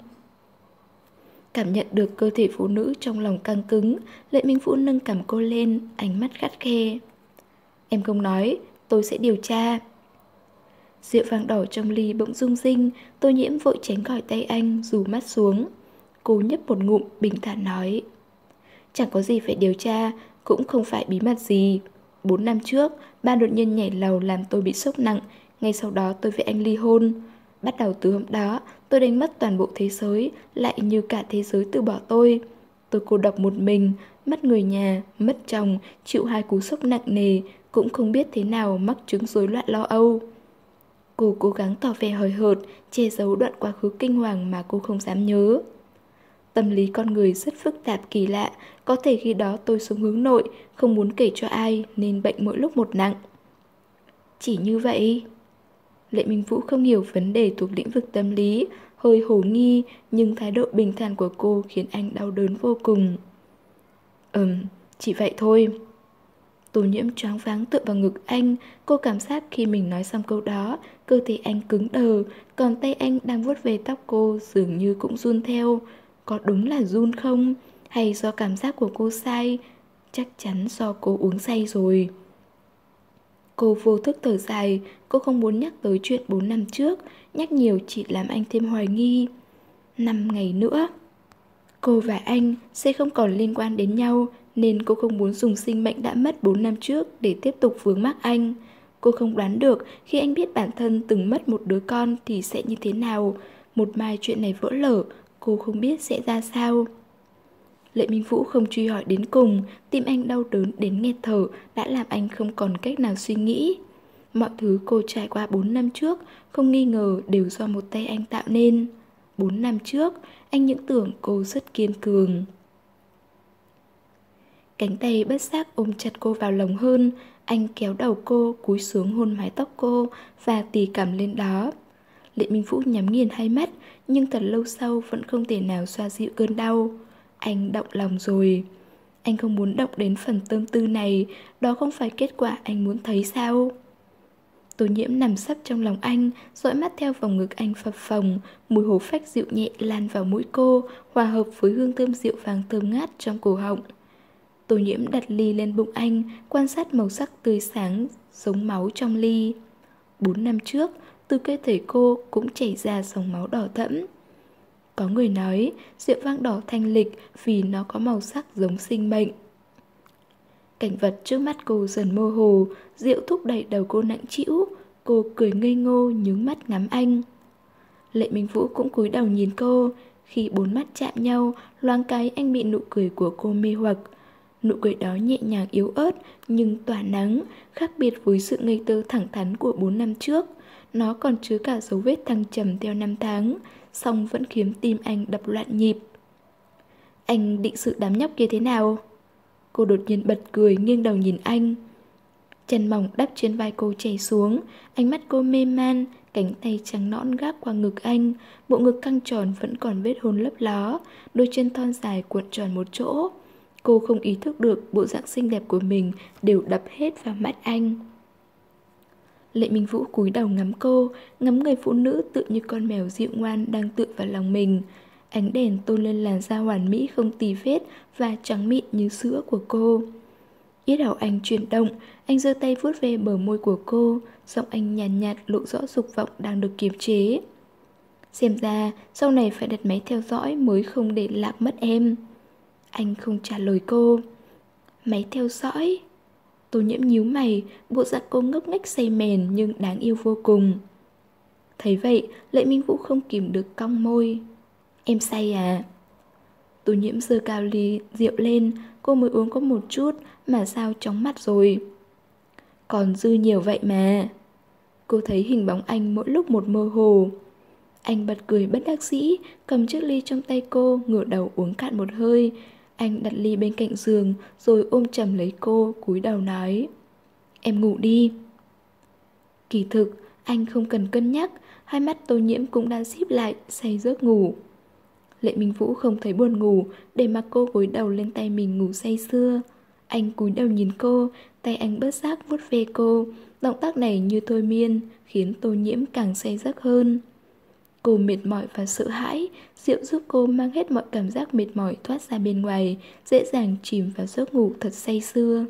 Cảm nhận được cơ thể phụ nữ trong lòng căng cứng, Lệ Minh Vũ nâng cằm cô lên, ánh mắt khắt khe. Em không nói, tôi sẽ điều tra. Rượu vang đỏ trong ly bỗng rung rinh, Tô Nhiễm vội tránh khỏi tay anh, rủ mắt xuống. Cô nhấp một ngụm, bình thản nói. Chẳng có gì phải điều tra, cũng không phải bí mật gì. Bốn năm trước, ba đột nhiên nhảy lầu làm tôi bị sốc nặng, ngay sau đó tôi với anh ly hôn. Bắt đầu từ hôm đó, tôi đánh mất toàn bộ thế giới, lại như cả thế giới từ bỏ tôi. Tôi cô độc một mình, mất người nhà, mất chồng, chịu hai cú sốc nặng nề, cũng không biết thế nào mắc chứng rối loạn lo âu. Cô cố gắng tỏ vẻ hời hợt, che giấu đoạn quá khứ kinh hoàng mà cô không dám nhớ. Tâm lý con người rất phức tạp kỳ lạ, có thể khi đó tôi sống hướng nội, không muốn kể cho ai nên bệnh mỗi lúc một nặng. Chỉ như vậy. Lệ Minh Vũ không hiểu vấn đề thuộc lĩnh vực tâm lý, hơi hồ nghi, nhưng thái độ bình thản của cô khiến anh đau đớn vô cùng. Ừm, chỉ vậy thôi. Tô Nhiễm choáng váng tựa vào ngực anh, cô cảm giác khi mình nói xong câu đó, cơ thể anh cứng đờ, còn tay anh đang vuốt về tóc cô dường như cũng run theo. Có đúng là run không? Hay do cảm giác của cô sai? Chắc chắn do cô uống say rồi. Cô vô thức thở dài, cô không muốn nhắc tới chuyện bốn năm trước, nhắc nhiều chỉ làm anh thêm hoài nghi. Năm ngày nữa, cô và anh sẽ không còn liên quan đến nhau, nên cô không muốn dùng sinh mệnh đã mất bốn năm trước để tiếp tục vướng mắc anh. Cô không đoán được khi anh biết bản thân từng mất một đứa con thì sẽ như thế nào. Một mai chuyện này vỡ lở, cô không biết sẽ ra sao. Lệ Minh Vũ không truy hỏi đến cùng, tim anh đau đớn đến nghẹt thở đã làm anh không còn cách nào suy nghĩ. Mọi thứ cô trải qua bốn năm trước, không nghi ngờ đều do một tay anh tạo nên. Bốn năm trước, anh những tưởng cô rất kiên cường. Cánh tay bất giác ôm chặt cô vào lòng hơn, anh kéo đầu cô, cúi xuống hôn mái tóc cô và tì cằm lên đó. Lệ Minh Vũ nhắm nghiền hai mắt, nhưng thật lâu sau vẫn không thể nào xoa dịu cơn đau. Anh động lòng rồi. Anh không muốn động đến phần tâm tư này, đó không phải kết quả anh muốn thấy sao? Tô Nhiễm nằm sấp trong lòng anh, dõi mắt theo vòng ngực anh phập phồng, mùi hổ phách dịu nhẹ lan vào mũi cô, hòa hợp với hương thơm rượu vàng thơm ngát trong cổ họng. Tô Nhiễm đặt ly lên bụng anh, quan sát màu sắc tươi sáng giống máu trong ly. Bốn năm trước, từ cơ thể cô cũng chảy ra dòng máu đỏ thẫm. Có người nói rượu vang đỏ thanh lịch vì nó có màu sắc giống sinh mệnh. Cảnh vật trước mắt cô dần mơ hồ, rượu thúc đẩy đầu cô nặng trĩu, cô cười ngây ngô nhướng mắt ngắm anh. Lệ Minh Vũ cũng cúi đầu nhìn cô, khi bốn mắt chạm nhau, loáng cái anh bị nụ cười của cô mê hoặc. Nụ cười đó nhẹ nhàng yếu ớt nhưng tỏa nắng, khác biệt với sự ngây thơ thẳng thắn của bốn năm trước. Nó còn chứa cả dấu vết thăng trầm theo năm tháng, song vẫn khiến tim anh đập loạn nhịp. Anh định sự đám nhóc kia thế nào? Cô đột nhiên bật cười nghiêng đầu nhìn anh. Chân mỏng đắp trên vai cô chảy xuống, ánh mắt cô mê man, cánh tay trắng nõn gác qua ngực anh, bộ ngực căng tròn vẫn còn vết hôn lấp ló, đôi chân thon dài cuộn tròn một chỗ. Cô không ý thức được bộ dạng xinh đẹp của mình đều đập hết vào mắt anh. Lệ Minh Vũ cúi đầu ngắm cô, ngắm người phụ nữ tự như con mèo dịu ngoan đang tựa vào lòng mình. Ánh đèn tôn lên làn da hoàn mỹ không tì vết và trắng mịn như sữa của cô. Yết hầu anh chuyển động, anh giơ tay vuốt về bờ môi của cô, giọng anh nhàn nhạt, nhạt lộ rõ dục vọng đang được kiềm chế. Xem ra sau này phải đặt máy theo dõi mới không để lạc mất em. Anh không trả lời cô. Máy theo dõi? Tô Nhiễm nhíu mày, bộ dạng cô ngốc nghếch say mèn nhưng đáng yêu vô cùng. Thấy vậy, Lệ Minh Vũ không kìm được cong môi. Em say à? Tô Nhiễm giơ cao ly rượu lên, cô mới uống có một chút mà sao chóng mặt rồi. Còn dư nhiều vậy mà. Cô thấy hình bóng anh mỗi lúc một mơ hồ. Anh bật cười bất đắc dĩ, cầm chiếc ly trong tay cô, ngửa đầu uống cạn một hơi. Anh đặt ly bên cạnh giường rồi ôm chầm lấy cô, cúi đầu nói: Em ngủ đi. Kỳ thực, anh không cần cân nhắc, hai mắt Tô Nhiễm cũng đã díp lại, say giấc ngủ. Lệ Minh Vũ không thấy buồn ngủ, để mặc cô gối đầu lên tay mình ngủ say sưa. Anh cúi đầu nhìn cô, tay anh bớt giác vuốt ve cô, động tác này như thôi miên, khiến Tô Nhiễm càng say giấc hơn. Cô mệt mỏi và sợ hãi, rượu giúp cô mang hết mọi cảm giác mệt mỏi thoát ra bên ngoài, dễ dàng chìm vào giấc ngủ thật say sưa.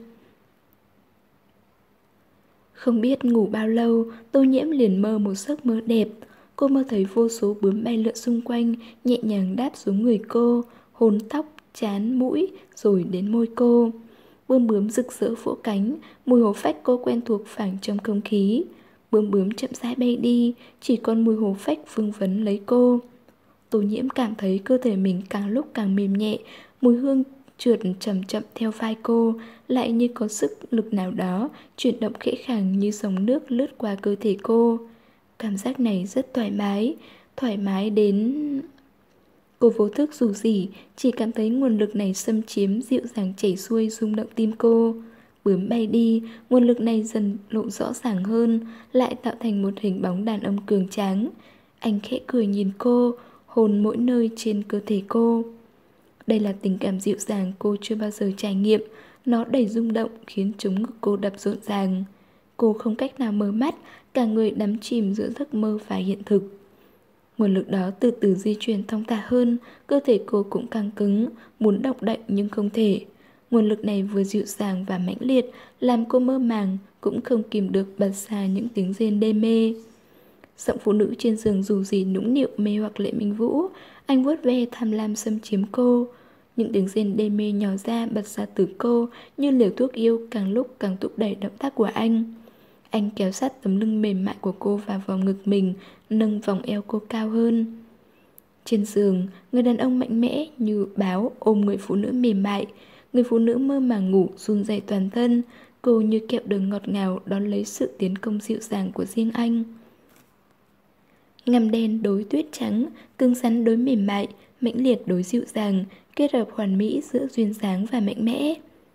Không biết ngủ bao lâu, Tô Nhiễm liền mơ một giấc mơ đẹp. Cô mơ thấy vô số bướm bay lượn xung quanh, nhẹ nhàng đáp xuống người cô, hôn tóc, trán, mũi, rồi đến môi cô. Bướm bướm rực rỡ vỗ cánh, mùi hổ phách cô quen thuộc phảng trong không khí. Bướm bướm chậm rãi bay đi, chỉ còn mùi hổ phách vương vấn lấy cô. Tô Nhiễm cảm thấy cơ thể mình càng lúc càng mềm nhẹ, mùi hương trượt chậm chậm theo vai cô, lại như có sức lực nào đó chuyển động khẽ khàng như dòng nước lướt qua cơ thể cô. Cảm giác này rất thoải mái, thoải mái đến... Cô vô thức dù gì, chỉ cảm thấy nguồn lực này xâm chiếm, dịu dàng chảy xuôi rung động tim cô. Bướm bay đi, nguồn lực này dần lộ rõ ràng hơn, lại tạo thành một hình bóng đàn ông cường tráng. Anh khẽ cười nhìn cô, hôn mỗi nơi trên cơ thể cô. Đây là tình cảm dịu dàng cô chưa bao giờ trải nghiệm. Nó đầy rung động khiến trống ngực cô đập rộn ràng. Cô không cách nào mở mắt, cả người đắm chìm giữa giấc mơ và hiện thực. Nguồn lực đó từ từ di chuyển thong thả hơn, cơ thể cô cũng căng cứng, muốn động đậy nhưng không thể. Nguồn lực này vừa dịu dàng và mãnh liệt, làm cô mơ màng, cũng không kìm được bật ra những tiếng rên đê mê. Giọng phụ nữ trên giường dù gì nũng nịu mê hoặc Lệ Minh Vũ, anh vuốt ve tham lam xâm chiếm cô. Những tiếng rên đê mê nhỏ ra bật ra từ cô như liều thuốc yêu càng lúc càng thúc đẩy động tác của anh. Anh kéo sát tấm lưng mềm mại của cô vào vòng ngực mình, nâng vòng eo cô cao hơn. Trên giường, người đàn ông mạnh mẽ như báo ôm người phụ nữ mềm mại. Người phụ nữ mơ màng ngủ run rẩy toàn thân. Cô như kẹo đường ngọt ngào đón lấy sự tiến công dịu dàng của riêng anh. Ngăm đen đối tuyết trắng, cứng rắn đối mềm mại, mãnh liệt đối dịu dàng, kết hợp hoàn mỹ giữa duyên dáng và mạnh mẽ.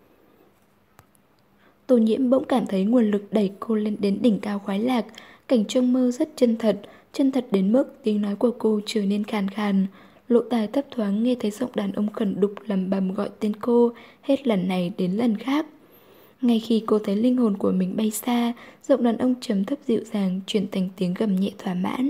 Tô Nhiễm bỗng cảm thấy nguồn lực đẩy cô lên đến đỉnh cao khoái lạc. Cảnh trong mơ rất chân thật, chân thật đến mức tiếng nói của cô trở nên khàn khàn. Lỗ tai thấp thoáng nghe thấy giọng đàn ông khẩn đục lầm bầm gọi tên cô, hết lần này đến lần khác. Ngay khi cô thấy linh hồn của mình bay xa, giọng đàn ông trầm thấp dịu dàng chuyển thành tiếng gầm nhẹ thỏa mãn.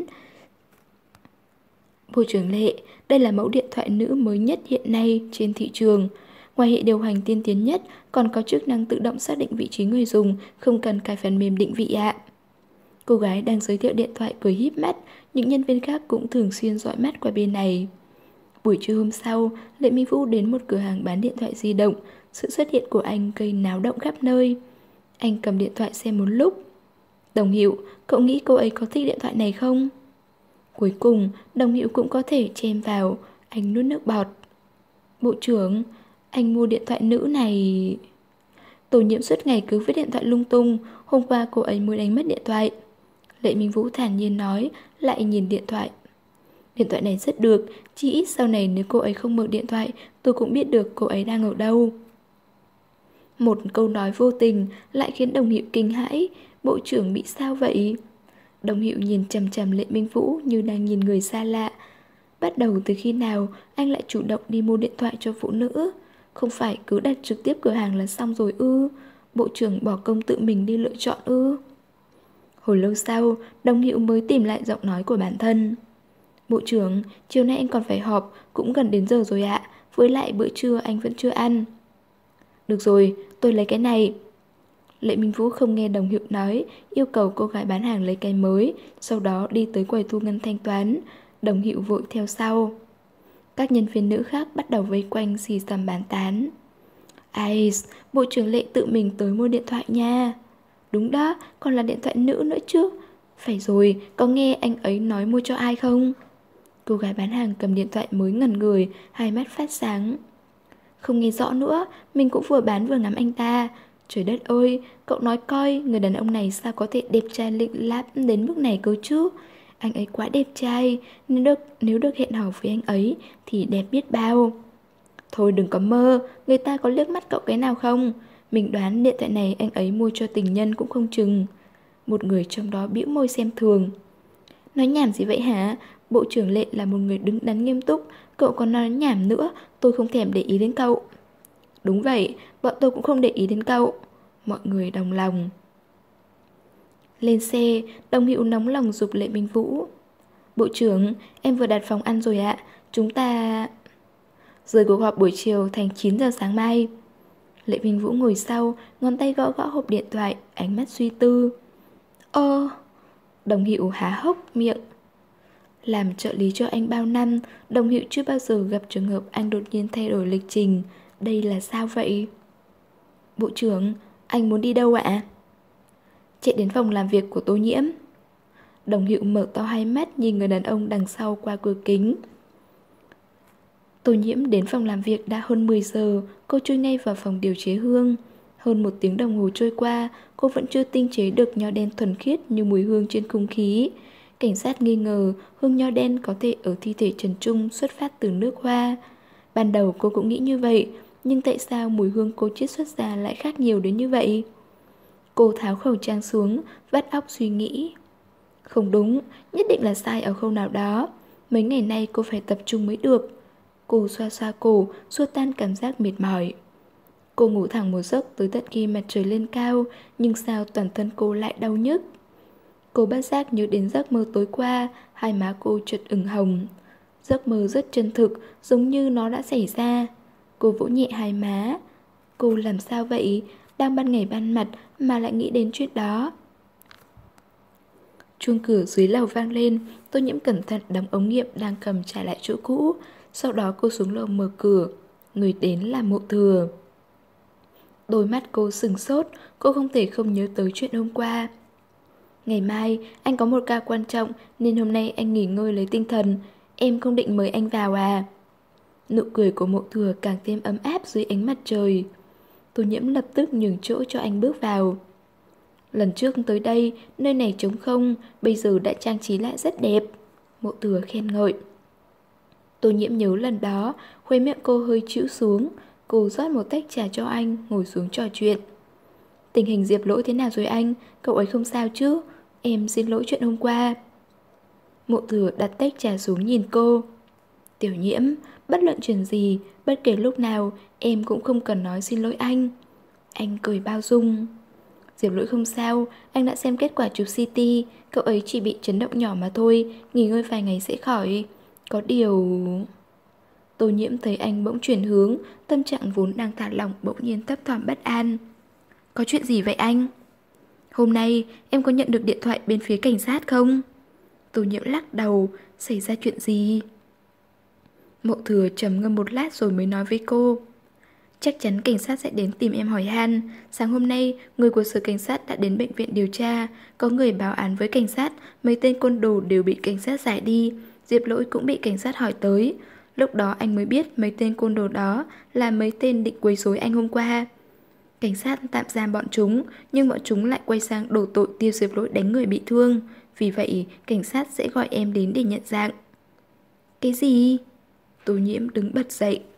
Bộ trưởng Lệ, đây là mẫu điện thoại nữ mới nhất hiện nay trên thị trường. Ngoài hệ điều hành tiên tiến nhất, còn có chức năng tự động xác định vị trí người dùng, không cần cài phần mềm định vị ạ. Cô gái đang giới thiệu điện thoại cười híp mắt, những nhân viên khác cũng thường xuyên dõi mắt qua bên này. Buổi trưa hôm sau, Lệ Minh Vũ đến một cửa hàng bán điện thoại di động. Sự xuất hiện của anh gây náo động khắp nơi. Anh cầm điện thoại xem một lúc. Đồng Hiệu, cậu nghĩ cô ấy có thích điện thoại này không? Cuối cùng, Đồng Hiệu cũng có thể chen vào. Anh nuốt nước bọt. Bộ trưởng, anh mua điện thoại nữ này... Tô Nhiễm suốt ngày cứ với điện thoại lung tung. Hôm qua cô ấy mới đánh mất điện thoại. Lệ Minh Vũ thản nhiên nói, lại nhìn điện thoại. Điện thoại này rất được, chỉ ít sau này nếu cô ấy không mở điện thoại, tôi cũng biết được cô ấy đang ở đâu. Một câu nói vô tình lại khiến Đồng Hiệu kinh hãi. Bộ trưởng bị sao vậy? Đồng Hiệu nhìn chằm chằm Lệ Minh Vũ như đang nhìn người xa lạ. Bắt đầu từ khi nào anh lại chủ động đi mua điện thoại cho phụ nữ? Không phải cứ đặt trực tiếp cửa hàng là xong rồi ư? Bộ trưởng bỏ công tự mình đi lựa chọn ư? Hồi lâu sau, Đồng Hiệu mới tìm lại giọng nói của bản thân. Bộ trưởng, chiều nay anh còn phải họp, cũng gần đến giờ rồi ạ. Với lại bữa trưa anh vẫn chưa ăn. Được rồi, tôi lấy cái này. Lệ Minh Vũ không nghe Đồng Hiệu nói, yêu cầu cô gái bán hàng lấy cái mới, sau đó đi tới quầy thu ngân thanh toán. Đồng Hiệu vội theo sau. Các nhân viên nữ khác bắt đầu vây quanh xì xầm bàn tán. Ai, bộ trưởng Lệ tự mình tới mua điện thoại nha. Đúng đó, còn là điện thoại nữ nữa chứ. Phải rồi, có nghe anh ấy nói mua cho ai không? Cô gái bán hàng cầm điện thoại mới ngẩn người, hai mắt phát sáng. Không nghe rõ nữa, mình cũng vừa bán vừa ngắm anh ta. Trời đất ơi, cậu nói coi, người đàn ông này sao có thể đẹp trai lịnh láp đến mức này cơ chứ? Anh ấy quá đẹp trai, nếu được, nếu được hẹn hò với anh ấy thì đẹp biết bao. Thôi đừng có mơ, người ta có liếc mắt cậu cái nào không? Mình đoán điện thoại này anh ấy mua cho tình nhân cũng không chừng. Một người trong đó bĩu môi xem thường. Nói nhảm gì vậy hả? Bộ trưởng Lệ là một người đứng đắn nghiêm túc. Cậu còn nói nhảm nữa, tôi không thèm để ý đến cậu. Đúng vậy, bọn tôi cũng không để ý đến cậu. Mọi người đồng lòng. Lên xe, Đồng Hiệu nóng lòng giục Lệ Minh Vũ. Bộ trưởng, em vừa đặt phòng ăn rồi ạ. Chúng ta... Rời cuộc họp buổi chiều thành chín giờ sáng mai. Lệ Minh Vũ ngồi sau, ngón tay gõ gõ hộp điện thoại, ánh mắt suy tư. Ơ... Đồng Hiệu há hốc miệng. Làm trợ lý cho anh bao năm, Đồng Hiệu chưa bao giờ gặp trường hợp anh đột nhiên thay đổi lịch trình. Đây là sao vậy? Bộ trưởng, anh muốn đi đâu ạ? Chạy đến phòng làm việc của Tô Nhiễm. Đồng Hiệu mở to hai mắt nhìn người đàn ông đằng sau qua cửa kính. Tô Nhiễm đến phòng làm việc đã hơn mười giờ, cô chui ngay vào phòng điều chế hương. Hơn một tiếng đồng hồ trôi qua, cô vẫn chưa tinh chế được nho đen thuần khiết như mùi hương trên không khí. Cảnh sát nghi ngờ hương nho đen có thể ở thi thể Trần Trung xuất phát từ nước hoa. Ban đầu cô cũng nghĩ như vậy, nhưng tại sao mùi hương cô chiết xuất ra lại khác nhiều đến như vậy? Cô tháo khẩu trang xuống, vắt óc suy nghĩ. Không đúng, nhất định là sai ở khâu nào đó. Mấy ngày nay cô phải tập trung mới được. Cô xoa xoa cổ, xua tan cảm giác mệt mỏi. Cô ngủ thẳng một giấc tới tận khi mặt trời lên cao, nhưng sao toàn thân cô lại đau nhức. Cô bất giác nhớ đến giấc mơ tối qua, hai má cô chợt ửng hồng. Giấc mơ rất chân thực, giống như nó đã xảy ra. Cô vỗ nhẹ hai má. Cô làm sao vậy? Đang ban ngày ban mặt mà lại nghĩ đến chuyện đó. Chuông cửa dưới lầu vang lên, Tô Nhiễm cẩn thận đóng ống nghiệm đang cầm trả lại chỗ cũ. Sau đó cô xuống lầu mở cửa. Người đến là Mộ Thừa. Đôi mắt cô sừng sốt, cô không thể không nhớ tới chuyện hôm qua. Ngày mai, anh có một ca quan trọng nên hôm nay anh nghỉ ngơi lấy tinh thần. Em không định mời anh vào à? Nụ cười của Mộ Thừa càng thêm ấm áp dưới ánh mặt trời. Tô Nhiễm lập tức nhường chỗ cho anh bước vào. Lần trước tới đây, nơi này trống không, bây giờ đã trang trí lại rất đẹp. Mộ Thừa khen ngợi. Tô Nhiễm nhớ lần đó, khuấy miệng cô hơi chịu xuống. Cô rót một tách trà cho anh, ngồi xuống trò chuyện. Tình hình Diệp Lỗi thế nào rồi anh? Cậu ấy không sao chứ? Em xin lỗi chuyện hôm qua. Mộ Thừa đặt tách trà xuống nhìn cô. Tiểu Nhiễm, bất luận chuyện gì, bất kể lúc nào, em cũng không cần nói xin lỗi anh. Anh cười bao dung. Diệp Lỗi không sao, anh đã xem kết quả chụp xê tê, cậu ấy chỉ bị chấn động nhỏ mà thôi, nghỉ ngơi vài ngày sẽ khỏi. Có điều... Tô Nhiễm thấy anh bỗng chuyển hướng, tâm trạng vốn đang thả lỏng bỗng nhiên thấp thỏm bất an. Có chuyện gì vậy anh? Hôm nay em có nhận được điện thoại bên phía cảnh sát không? Tô Nhiễm lắc đầu, xảy ra chuyện gì? Mộ Thừa trầm ngâm một lát rồi mới nói với cô. Chắc chắn cảnh sát sẽ đến tìm em hỏi han. Sáng hôm nay, người của sở cảnh sát đã đến bệnh viện điều tra. Có người báo án với cảnh sát, mấy tên côn đồ đều bị cảnh sát giải đi. Diệp Lỗi cũng bị cảnh sát hỏi tới. Lúc đó anh mới biết mấy tên côn đồ đó là mấy tên định quấy rối anh hôm qua. Cảnh sát tạm giam bọn chúng, nhưng bọn chúng lại quay sang đổ tội Tiêu Diệp Lỗi đánh người bị thương. Vì vậy, cảnh sát sẽ gọi em đến để nhận dạng. Cái gì? Tô Nhiễm đứng bật dậy.